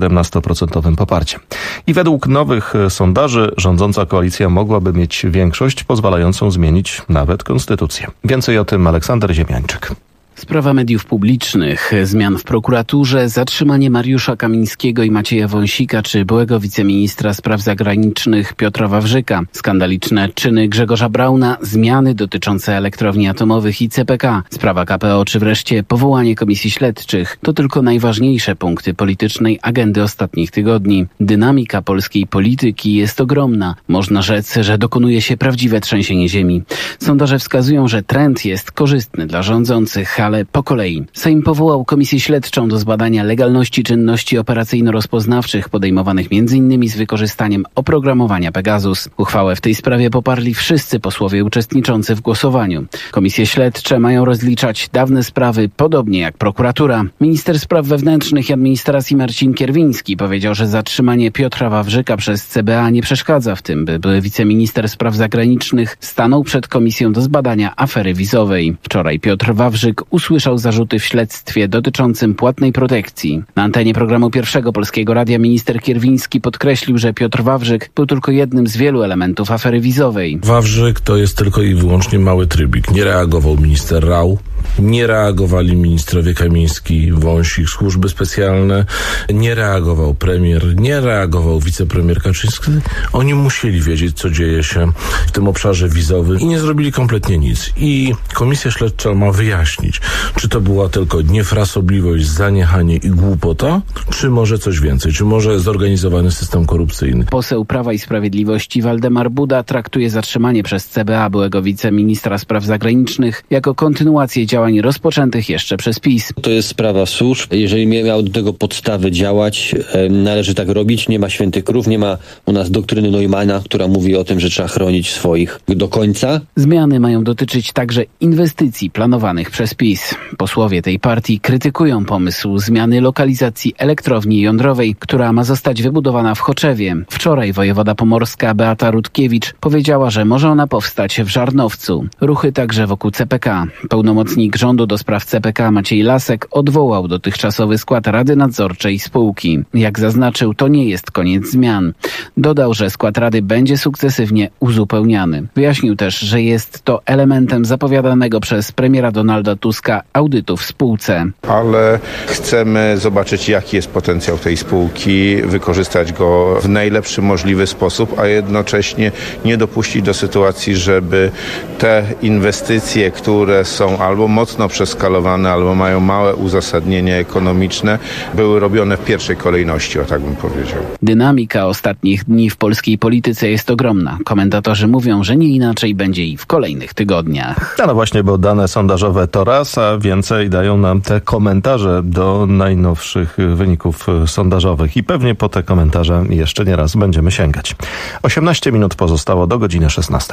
17% poparciem. I według nowych sondaży rządząca koalicja mogłaby mieć większość pozwalającą zmienić nawet konstytucję. Więcej o tym Aleksander Ziemiańczyk. Sprawa mediów publicznych, zmian w prokuraturze, zatrzymanie Mariusza Kamińskiego i Macieja Wąsika czy byłego wiceministra spraw zagranicznych Piotra Wawrzyka, skandaliczne czyny Grzegorza Brauna, zmiany dotyczące elektrowni atomowych i CPK, sprawa KPO czy wreszcie powołanie komisji śledczych to tylko najważniejsze punkty politycznej agendy ostatnich tygodni. Dynamika polskiej polityki jest ogromna. Można rzec, że dokonuje się prawdziwe trzęsienie ziemi. Sondaże wskazują, że trend jest korzystny dla rządzących, ale po kolei. Sejm powołał komisję śledczą do zbadania legalności czynności operacyjno-rozpoznawczych podejmowanych m.in. z wykorzystaniem oprogramowania Pegasus. Uchwałę w tej sprawie poparli wszyscy posłowie uczestniczący w głosowaniu. Komisje śledcze mają rozliczać dawne sprawy, podobnie jak prokuratura. Minister spraw wewnętrznych i administracji Marcin Kierwiński powiedział, że zatrzymanie Piotra Wawrzyka przez CBA nie przeszkadza w tym, by były wiceminister spraw zagranicznych stanął przed komisją do zbadania afery wizowej. Wczoraj Piotr Wawrzyk usłyszał zarzuty w śledztwie dotyczącym płatnej protekcji. Na antenie programu Pierwszego Polskiego Radia minister Kierwiński podkreślił, że Piotr Wawrzyk był tylko jednym z wielu elementów afery wizowej. Wawrzyk to jest tylko i wyłącznie mały trybik. Nie reagował minister Rau, nie reagowali ministrowie Kamiński, Wąsik, służby specjalne, nie reagował premier, nie reagował wicepremier Kaczyński. Oni musieli wiedzieć, co dzieje się w tym obszarze wizowym i nie zrobili kompletnie nic. I komisja śledcza ma wyjaśnić, czy to była tylko niefrasobliwość, zaniechanie i głupota, czy może coś więcej, czy może zorganizowany system korupcyjny. Poseł Prawa i Sprawiedliwości Waldemar Buda traktuje zatrzymanie przez CBA byłego wiceministra spraw zagranicznych jako kontynuację działań rozpoczętych jeszcze przez PiS. To jest sprawa służb. Jeżeli miał do tego podstawy działać, należy tak robić. Nie ma świętych krów, nie ma u nas doktryny Neumana, która mówi o tym, że trzeba chronić swoich do końca. Zmiany mają dotyczyć także inwestycji planowanych przez PiS. Posłowie tej partii krytykują pomysł zmiany lokalizacji elektrowni jądrowej, która ma zostać wybudowana w Choczewie. Wczoraj wojewoda pomorska Beata Rutkiewicz powiedziała, że może ona powstać w Żarnowcu. Ruchy także wokół CPK. Pełnomocnik rządu do spraw CPK Maciej Lasek odwołał dotychczasowy skład Rady Nadzorczej spółki. Jak zaznaczył, to nie jest koniec zmian. Dodał, że skład Rady będzie sukcesywnie uzupełniany. Wyjaśnił też, że jest to elementem zapowiadanego przez premiera Donalda Tuska audytu w spółce. Ale chcemy zobaczyć, jaki jest potencjał tej spółki, wykorzystać go w najlepszy możliwy sposób, a jednocześnie nie dopuścić do sytuacji, żeby te inwestycje, które są albo mocno przeskalowane, albo mają małe uzasadnienie ekonomiczne, były robione w pierwszej kolejności, o tak bym powiedział. Dynamika ostatnich dni w polskiej polityce jest ogromna. Komentatorzy mówią, że nie inaczej będzie i w kolejnych tygodniach. No właśnie, bo dane sondażowe to raz, a więcej dają nam te komentarze do najnowszych wyników sondażowych i pewnie po te komentarze jeszcze nie raz będziemy sięgać. 18 minut pozostało do godziny 16.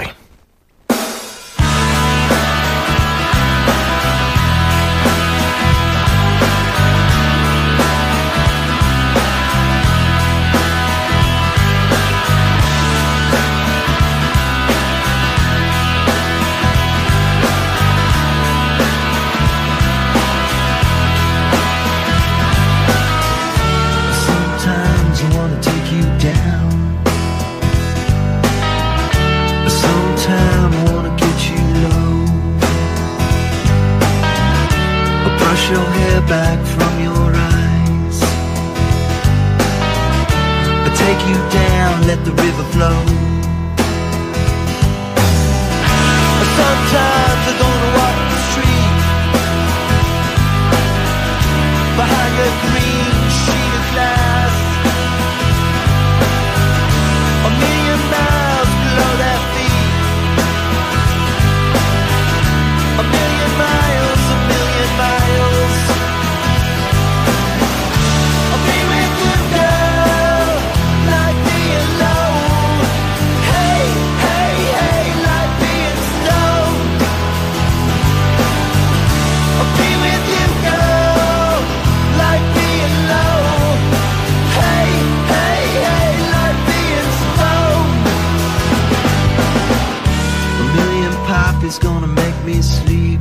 is gonna make me sleep.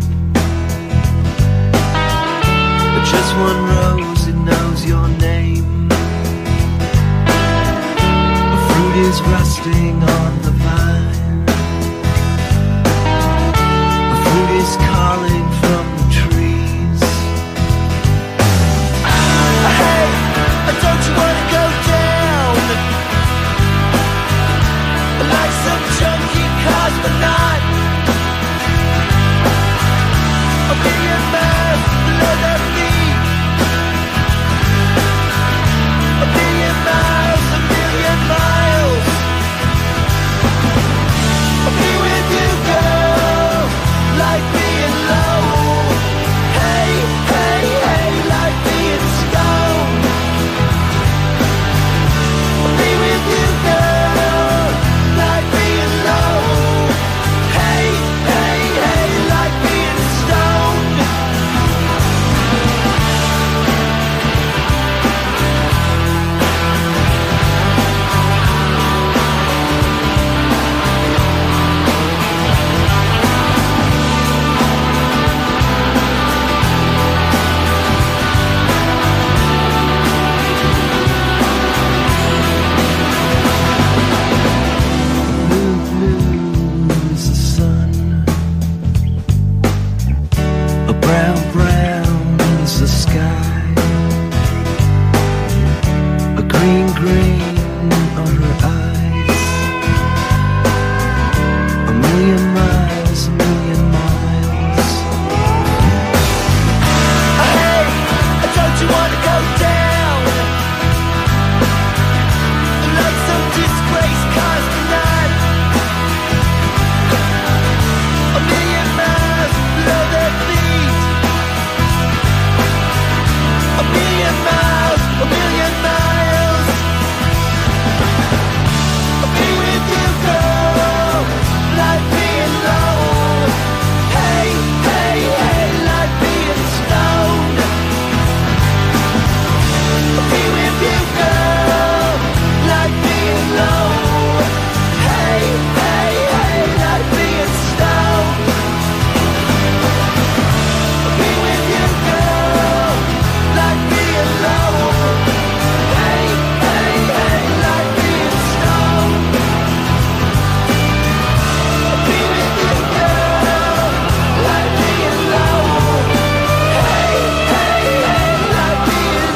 But just one rose, it knows your name. A fruit is rusting on the vine. A fruit is calling from the trees. Hey, don't you wanna go down like some junkie cosmonaut? A million miles below their feet. A million miles, a million miles. I'll be with you, girl, like being low. Hey, hey, hey, like being stoned. I'll be with you, girl, like being low. Hey, hey, hey, like being stoned. Blue, blue is the sun. A brown, brown is the sky. A green, green are her eyes. A million miles, a million miles. Hey, don't you wanna go down like some disgraced cosmonaut? A million miles below their feet. A million miles, a million miles. I'll be with you, girl, like being low. Hey, hey, hey, like being stoned. I'll be with you, girl, like being low. Hey, hey, hey, like being stoned. I'll be with you, girl, like being low. Hey, hey, hey, like being stoned. I'll be with you, girl, like being low. Hey, hey, hey, like being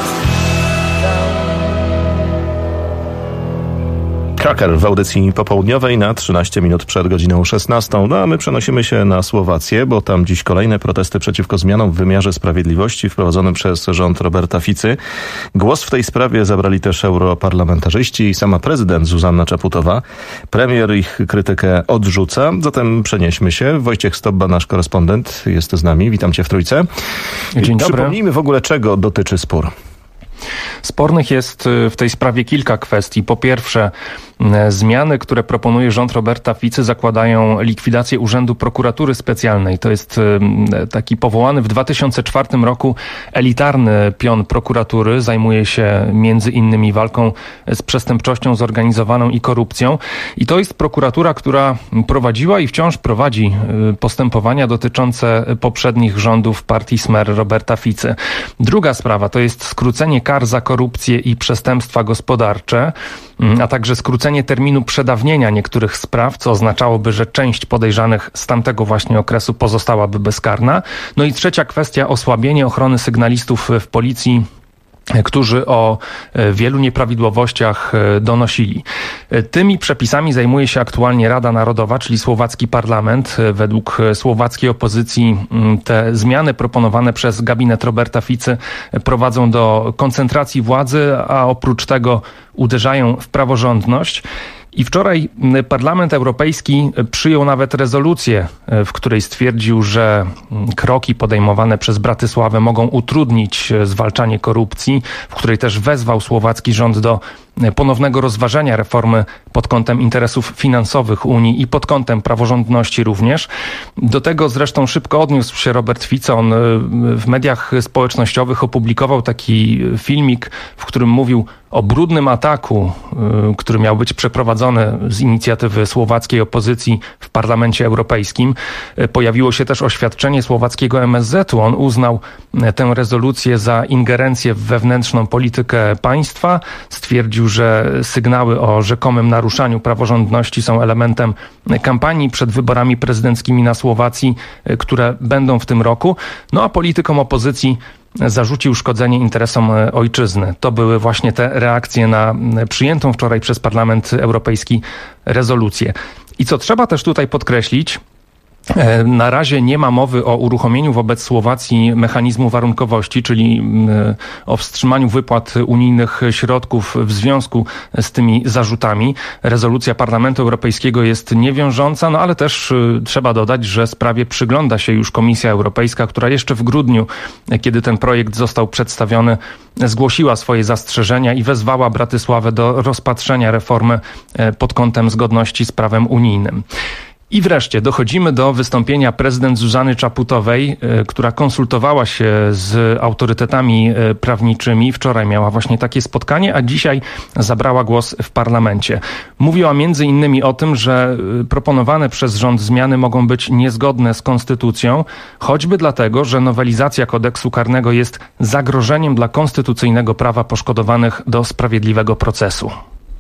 Cracker w audycji popołudniowej na 13 minut przed godziną 16. No a my przenosimy się na Słowację, bo tam dziś kolejne protesty przeciwko zmianom w wymiarze sprawiedliwości wprowadzonym przez rząd Roberta Ficy. Głos w tej sprawie zabrali też europarlamentarzyści i sama prezydent Zuzanna Czaputowa. Premier ich krytykę odrzuca, zatem przenieśmy się. Wojciech Stobba, nasz korespondent, jest z nami. Witam cię w Trójce. Dzień dobry. Przypomnijmy w ogóle, czego dotyczy spór. Spornych jest w tej sprawie kilka kwestii. Po pierwsze, zmiany, które proponuje rząd Roberta Ficy, zakładają likwidację Urzędu Prokuratury Specjalnej. To jest taki powołany w 2004 roku elitarny pion prokuratury. Zajmuje się między innymi walką z przestępczością zorganizowaną i korupcją. I to jest prokuratura, która prowadziła i wciąż prowadzi postępowania dotyczące poprzednich rządów partii Smer Roberta Ficy. Druga sprawa to jest skrócenie kar za korupcję i przestępstwa gospodarcze, a także skrócenie terminu przedawnienia niektórych spraw, co oznaczałoby, że część podejrzanych z tamtego właśnie okresu pozostałaby bezkarna. No i trzecia kwestia, osłabienie ochrony sygnalistów w policji, którzy o wielu nieprawidłowościach donosili. Tymi przepisami zajmuje się aktualnie Rada Narodowa, czyli słowacki parlament. Według słowackiej opozycji te zmiany proponowane przez gabinet Roberta Ficy prowadzą do koncentracji władzy, a oprócz tego uderzają w praworządność. I wczoraj Parlament Europejski przyjął nawet rezolucję, w której stwierdził, że kroki podejmowane przez Bratysławę mogą utrudnić zwalczanie korupcji, w której też wezwał słowacki rząd do ponownego rozważenia reformy pod kątem interesów finansowych Unii i pod kątem praworządności również. Do tego zresztą szybko odniósł się Robert Fico. On w mediach społecznościowych opublikował taki filmik, w którym mówił o brudnym ataku, który miał być przeprowadzony z inicjatywy słowackiej opozycji w Parlamencie Europejskim. Pojawiło się też oświadczenie słowackiego MSZ-u. On uznał tę rezolucję za ingerencję w wewnętrzną politykę państwa. Stwierdził, że sygnały o rzekomym naruszaniu praworządności są elementem kampanii przed wyborami prezydenckimi na Słowacji, które będą w tym roku. No a politykom opozycji zarzucił szkodzenie interesom ojczyzny. To były właśnie te reakcje na przyjętą wczoraj przez Parlament Europejski rezolucję. I co trzeba też tutaj podkreślić, na razie nie ma mowy o uruchomieniu wobec Słowacji mechanizmu warunkowości, czyli o wstrzymaniu wypłat unijnych środków w związku z tymi zarzutami. Rezolucja Parlamentu Europejskiego jest niewiążąca, no ale też trzeba dodać, że sprawie przygląda się już Komisja Europejska, która jeszcze w grudniu, kiedy ten projekt został przedstawiony, zgłosiła swoje zastrzeżenia i wezwała Bratysławę do rozpatrzenia reformy pod kątem zgodności z prawem unijnym. I wreszcie dochodzimy do wystąpienia prezydent Zuzany Czaputowej, która konsultowała się z autorytetami prawniczymi. Wczoraj miała właśnie takie spotkanie, a dzisiaj zabrała głos w parlamencie. Mówiła między innymi o tym, że proponowane przez rząd zmiany mogą być niezgodne z konstytucją, choćby dlatego, że nowelizacja kodeksu karnego jest zagrożeniem dla konstytucyjnego prawa poszkodowanych do sprawiedliwego procesu.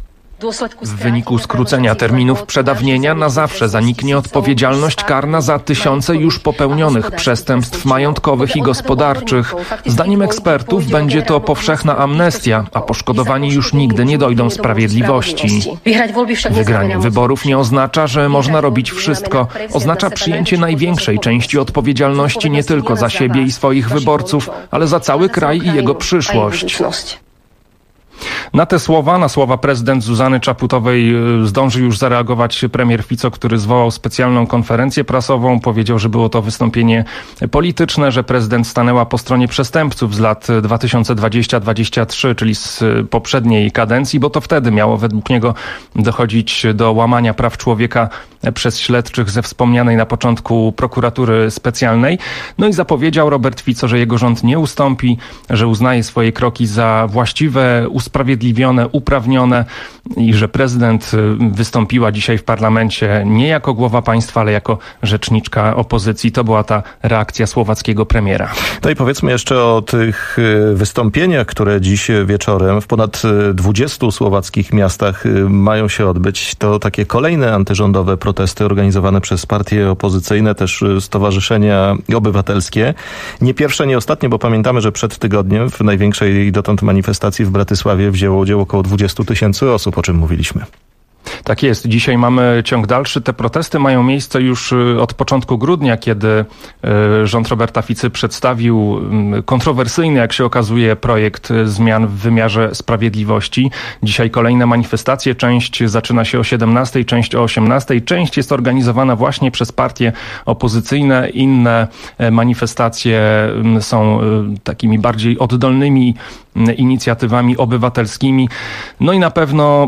W wyniku skrócenia terminów przedawnienia na zawsze zaniknie odpowiedzialność karna za tysiące już popełnionych przestępstw majątkowych i gospodarczych. Zdaniem ekspertów będzie to powszechna amnestia, a poszkodowani już nigdy nie dojdą sprawiedliwości. Wygranie wyborów nie oznacza, że można robić wszystko. Oznacza przyjęcie największej części odpowiedzialności nie tylko za siebie i swoich wyborców, ale za cały kraj i jego przyszłość. Na te słowa, na słowa prezydent Zuzany Czaputowej zdążył już zareagować premier Fico, który zwołał specjalną konferencję prasową. Powiedział, że było to wystąpienie polityczne, że prezydent stanęła po stronie przestępców z lat 2020-2023, czyli z poprzedniej kadencji, bo to wtedy miało według niego dochodzić do łamania praw człowieka przez śledczych ze wspomnianej na początku prokuratury specjalnej. No i zapowiedział Robert Fico, że jego rząd nie ustąpi, że uznaje swoje kroki za właściwe, usprawiedliwione, uprawnione i że prezydent wystąpiła dzisiaj w parlamencie nie jako głowa państwa, ale jako rzeczniczka opozycji. To była ta reakcja słowackiego premiera. No i powiedzmy jeszcze o tych wystąpieniach, które dziś wieczorem w ponad 20 słowackich miastach mają się odbyć. To takie kolejne antyrządowe protesty organizowane przez partie opozycyjne, też stowarzyszenia obywatelskie. Nie pierwsze, nie ostatnie, bo pamiętamy, że przed tygodniem w największej dotąd manifestacji w Bratysławie wzięło udział około 20 000 osób, o czym mówiliśmy. Tak jest. Dzisiaj mamy ciąg dalszy. Te protesty mają miejsce już od początku grudnia, kiedy rząd Roberta Ficy przedstawił kontrowersyjny, jak się okazuje, projekt zmian w wymiarze sprawiedliwości. Dzisiaj kolejne manifestacje. Część zaczyna się o 17:00, część o 18:00. Część jest organizowana właśnie przez partie opozycyjne. Inne manifestacje są takimi bardziej oddolnymi inicjatywami obywatelskimi. No i na pewno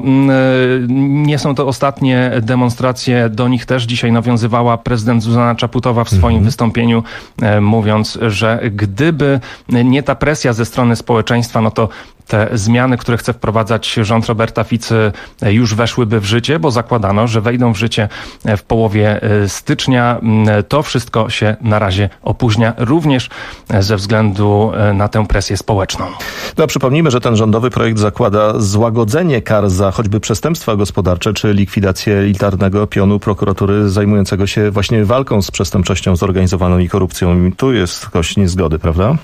nie są to ostatnie demonstracje. Do nich też dzisiaj nawiązywała prezydent Zuzana Czaputowa w swoim wystąpieniu, mówiąc, że gdyby nie ta presja ze strony społeczeństwa, no to te zmiany, które chce wprowadzać rząd Roberta Ficy, już weszłyby w życie, bo zakładano, że wejdą w życie w połowie stycznia. To wszystko się na razie opóźnia, również ze względu na tę presję społeczną. No, przypomnijmy, że ten rządowy projekt zakłada złagodzenie kar za choćby przestępstwa gospodarcze, czy likwidację elitarnego pionu prokuratury zajmującego się właśnie walką z przestępczością zorganizowaną i korupcją. I tu jest kość niezgody, prawda?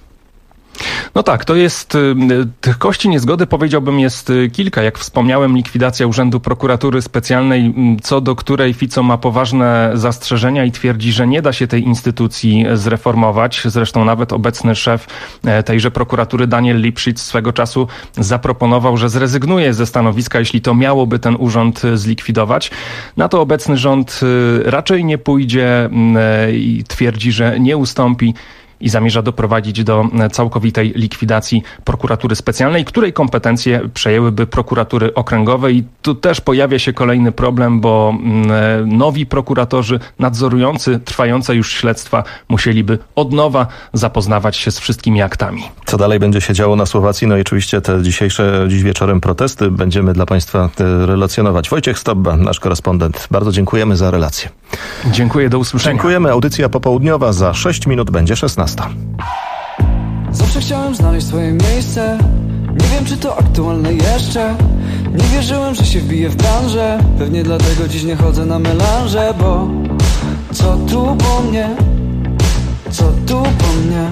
No tak, to jest, tych kości niezgody powiedziałbym jest kilka. Jak wspomniałem, likwidacja Urzędu Prokuratury Specjalnej, co do której Fico ma poważne zastrzeżenia i twierdzi, że nie da się tej instytucji zreformować. Zresztą nawet obecny szef tejże prokuratury Daniel Lipschitz swego czasu zaproponował, że zrezygnuje ze stanowiska, jeśli to miałoby ten urząd zlikwidować. Na to obecny rząd raczej nie pójdzie i twierdzi, że nie ustąpi. i zamierza doprowadzić do całkowitej likwidacji prokuratury specjalnej, której kompetencje przejęłyby prokuratury okręgowe. I tu też pojawia się kolejny problem, bo nowi prokuratorzy nadzorujący trwające już śledztwa musieliby od nowa zapoznawać się z wszystkimi aktami. Co dalej będzie się działo na Słowacji? No i oczywiście te dziś wieczorem protesty będziemy dla Państwa relacjonować. Wojciech Stobba, nasz korespondent. Bardzo dziękujemy za relację. Dziękuję, do usłyszenia. Dziękujemy. Audycja popołudniowa za 6 minut będzie 16. Zawsze chciałem znaleźć swoje miejsce. Nie wiem, czy to aktualne jeszcze. Nie wierzyłem, że się wbiję w branżę. Pewnie dlatego dziś nie chodzę na melanże. Bo co tu po mnie? Co tu po mnie?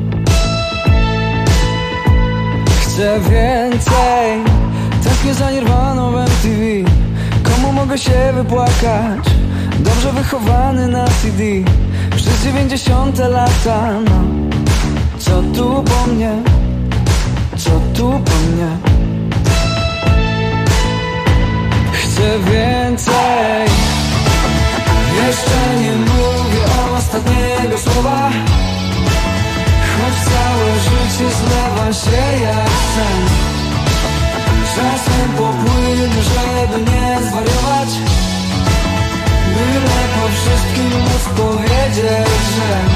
Chcę więcej. Tęsknię za Nirwaną w MTV. Komu mogę się wypłakać? Dobrze wychowany na CD. Przez 90 lata, no. Co tu po mnie? Co tu po mnie? Chcę więcej. Jeszcze nie mówię ostatniego słowa. Choć całe życie zlewa się jak sen. Czasem popłynę, żeby nie zwariować. Byle po wszystkim móc powiedzieć, że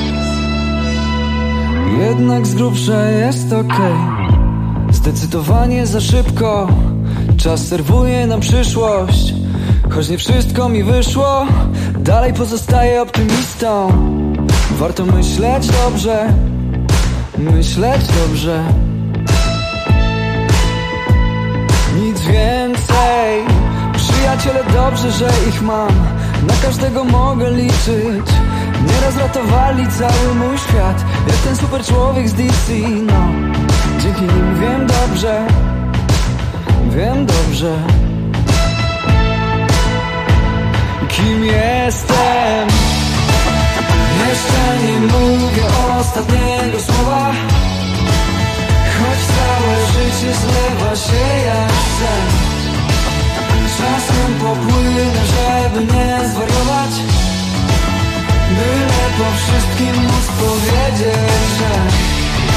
jednak z grubsza jest okej. Zdecydowanie za szybko. Czas serwuje nam przyszłość. Choć nie wszystko mi wyszło, dalej pozostaję optymistą. Warto myśleć dobrze. Myśleć dobrze. Nic więcej. Przyjaciele, dobrze, że ich mam. Na każdego mogę liczyć. Nieraz ratowali cały mój świat. Jak ten super człowiek z DC, no. Dzięki nim wiem dobrze. Wiem dobrze. Kim jestem? Jeszcze nie mówię ostatniego słowa. Choć całe życie zlewa się jak sen. Czasem popłynę, żeby nie zwariować. Byle po wszystkim móc powiedzieć, że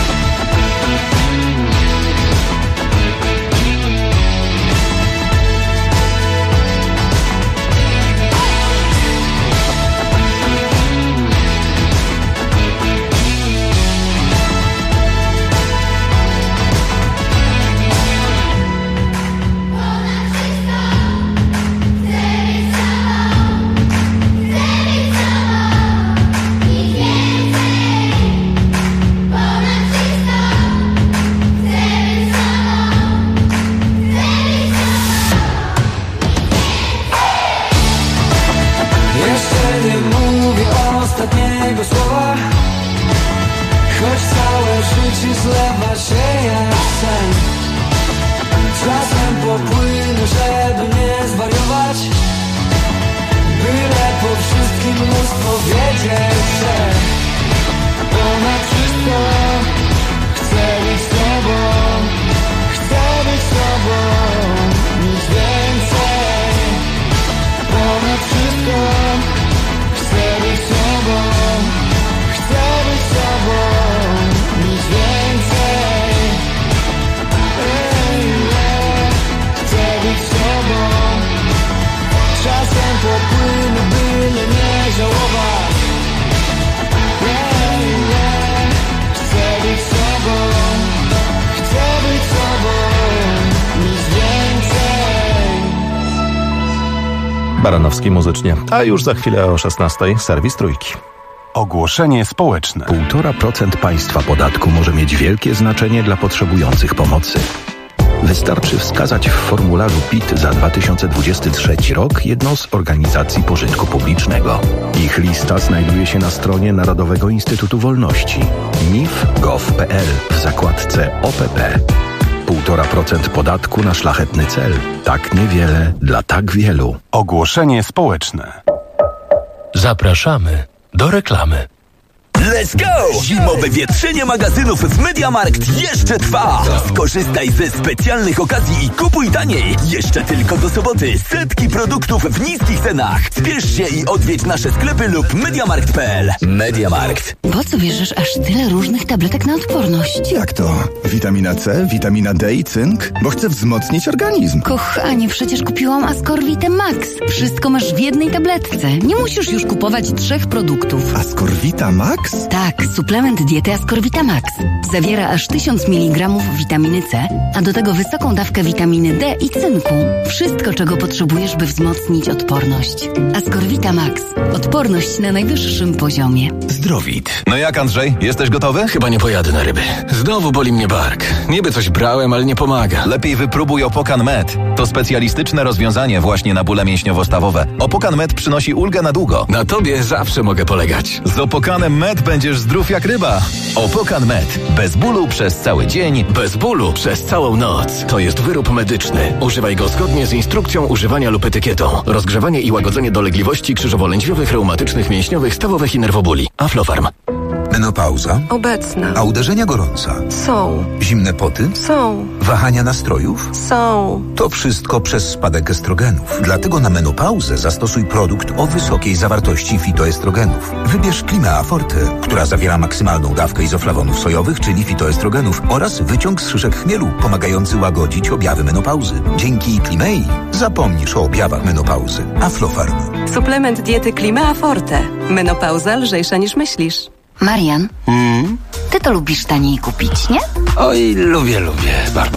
ostatniego słowa. Choć całe życie zlewa się jak sen. Czasem popłynę, żeby nie zwariować. Byle po wszystkim móc powiedzieć, że ponad wszystko chcę być z tobą. Chcę być z tobą. Nic więcej. Ponad wszystko chcę być z tobą. Chcę być z tobą. Nic więcej. Chcę być z tobą. Czasem popłynę, byle nie żałować. Chcę być z tobą. Chcę być z tobą. Nic więcej. Baranowski muzycznie. A już za chwilę o 16:00 serwis Trójki. Ogłoszenie społeczne. 1,5% państwa podatku może mieć wielkie znaczenie dla potrzebujących pomocy. Wystarczy wskazać w formularzu PIT za 2023 rok jedną z organizacji pożytku publicznego. Ich lista znajduje się na stronie Narodowego Instytutu Wolności nif.gov.pl w zakładce OPP. 1,5% podatku na szlachetny cel. Tak niewiele dla tak wielu. Ogłoszenie społeczne. Zapraszamy do reklamy. Let's go! Zimowe wietrzenie magazynów w MediaMarkt jeszcze trwa. Skorzystaj ze specjalnych okazji i kupuj taniej. Jeszcze tylko do soboty setki produktów w niskich cenach. Spiesz się i odwiedź nasze sklepy lub MediaMarkt.pl. MediaMarkt. Po co bierzesz aż tyle różnych tabletek na odporność? Jak to? Witamina C, witamina D i cynk? Bo chcę wzmocnić organizm. Kochanie, przecież kupiłam Ascorvite Max. Wszystko masz w jednej tabletce. Nie musisz już kupować 3 produktów. Ascorvita Max? Tak, suplement diety Ascorvita Max. Zawiera aż 1000 mg witaminy C, a do tego wysoką dawkę witaminy D i cynku. Wszystko, czego potrzebujesz, by wzmocnić odporność. Ascorvita Max. Odporność na najwyższym poziomie. Zdrowit. No jak, Andrzej? Jesteś gotowy? Chyba nie pojadę na ryby. Znowu boli mnie bark. Niby coś brałem, ale nie pomaga. Lepiej wypróbuj Opokan Med. To specjalistyczne rozwiązanie właśnie na bóle mięśniowo-stawowe. Opokan Med przynosi ulgę na długo. Na tobie zawsze mogę polegać. Z Opokanem Med będziesz zdrów jak ryba. Opokan Med. Bez bólu przez cały dzień. Bez bólu przez całą noc. To jest wyrób medyczny. Używaj go zgodnie z instrukcją używania lub etykietą. Rozgrzewanie i łagodzenie dolegliwości krzyżowo-lędźwiowych, reumatycznych, mięśniowych, stawowych i nerwobóli. Aflofarm. Menopauza? Obecna. A uderzenia gorąca? Są. Zimne poty? Są. Wahania nastrojów? Są. To wszystko przez spadek estrogenów. Dlatego na menopauzę zastosuj produkt o wysokiej zawartości fitoestrogenów. Wybierz Climea Forte, która zawiera maksymalną dawkę izoflawonów sojowych, czyli fitoestrogenów, oraz wyciąg z szyszek chmielu, pomagający łagodzić objawy menopauzy. Dzięki Climei zapomnisz o objawach menopauzy. Aflofarm. Suplement diety Climea Forte. Menopauza lżejsza niż myślisz. Marian, ty to lubisz taniej kupić, nie? Oj, lubię bardzo.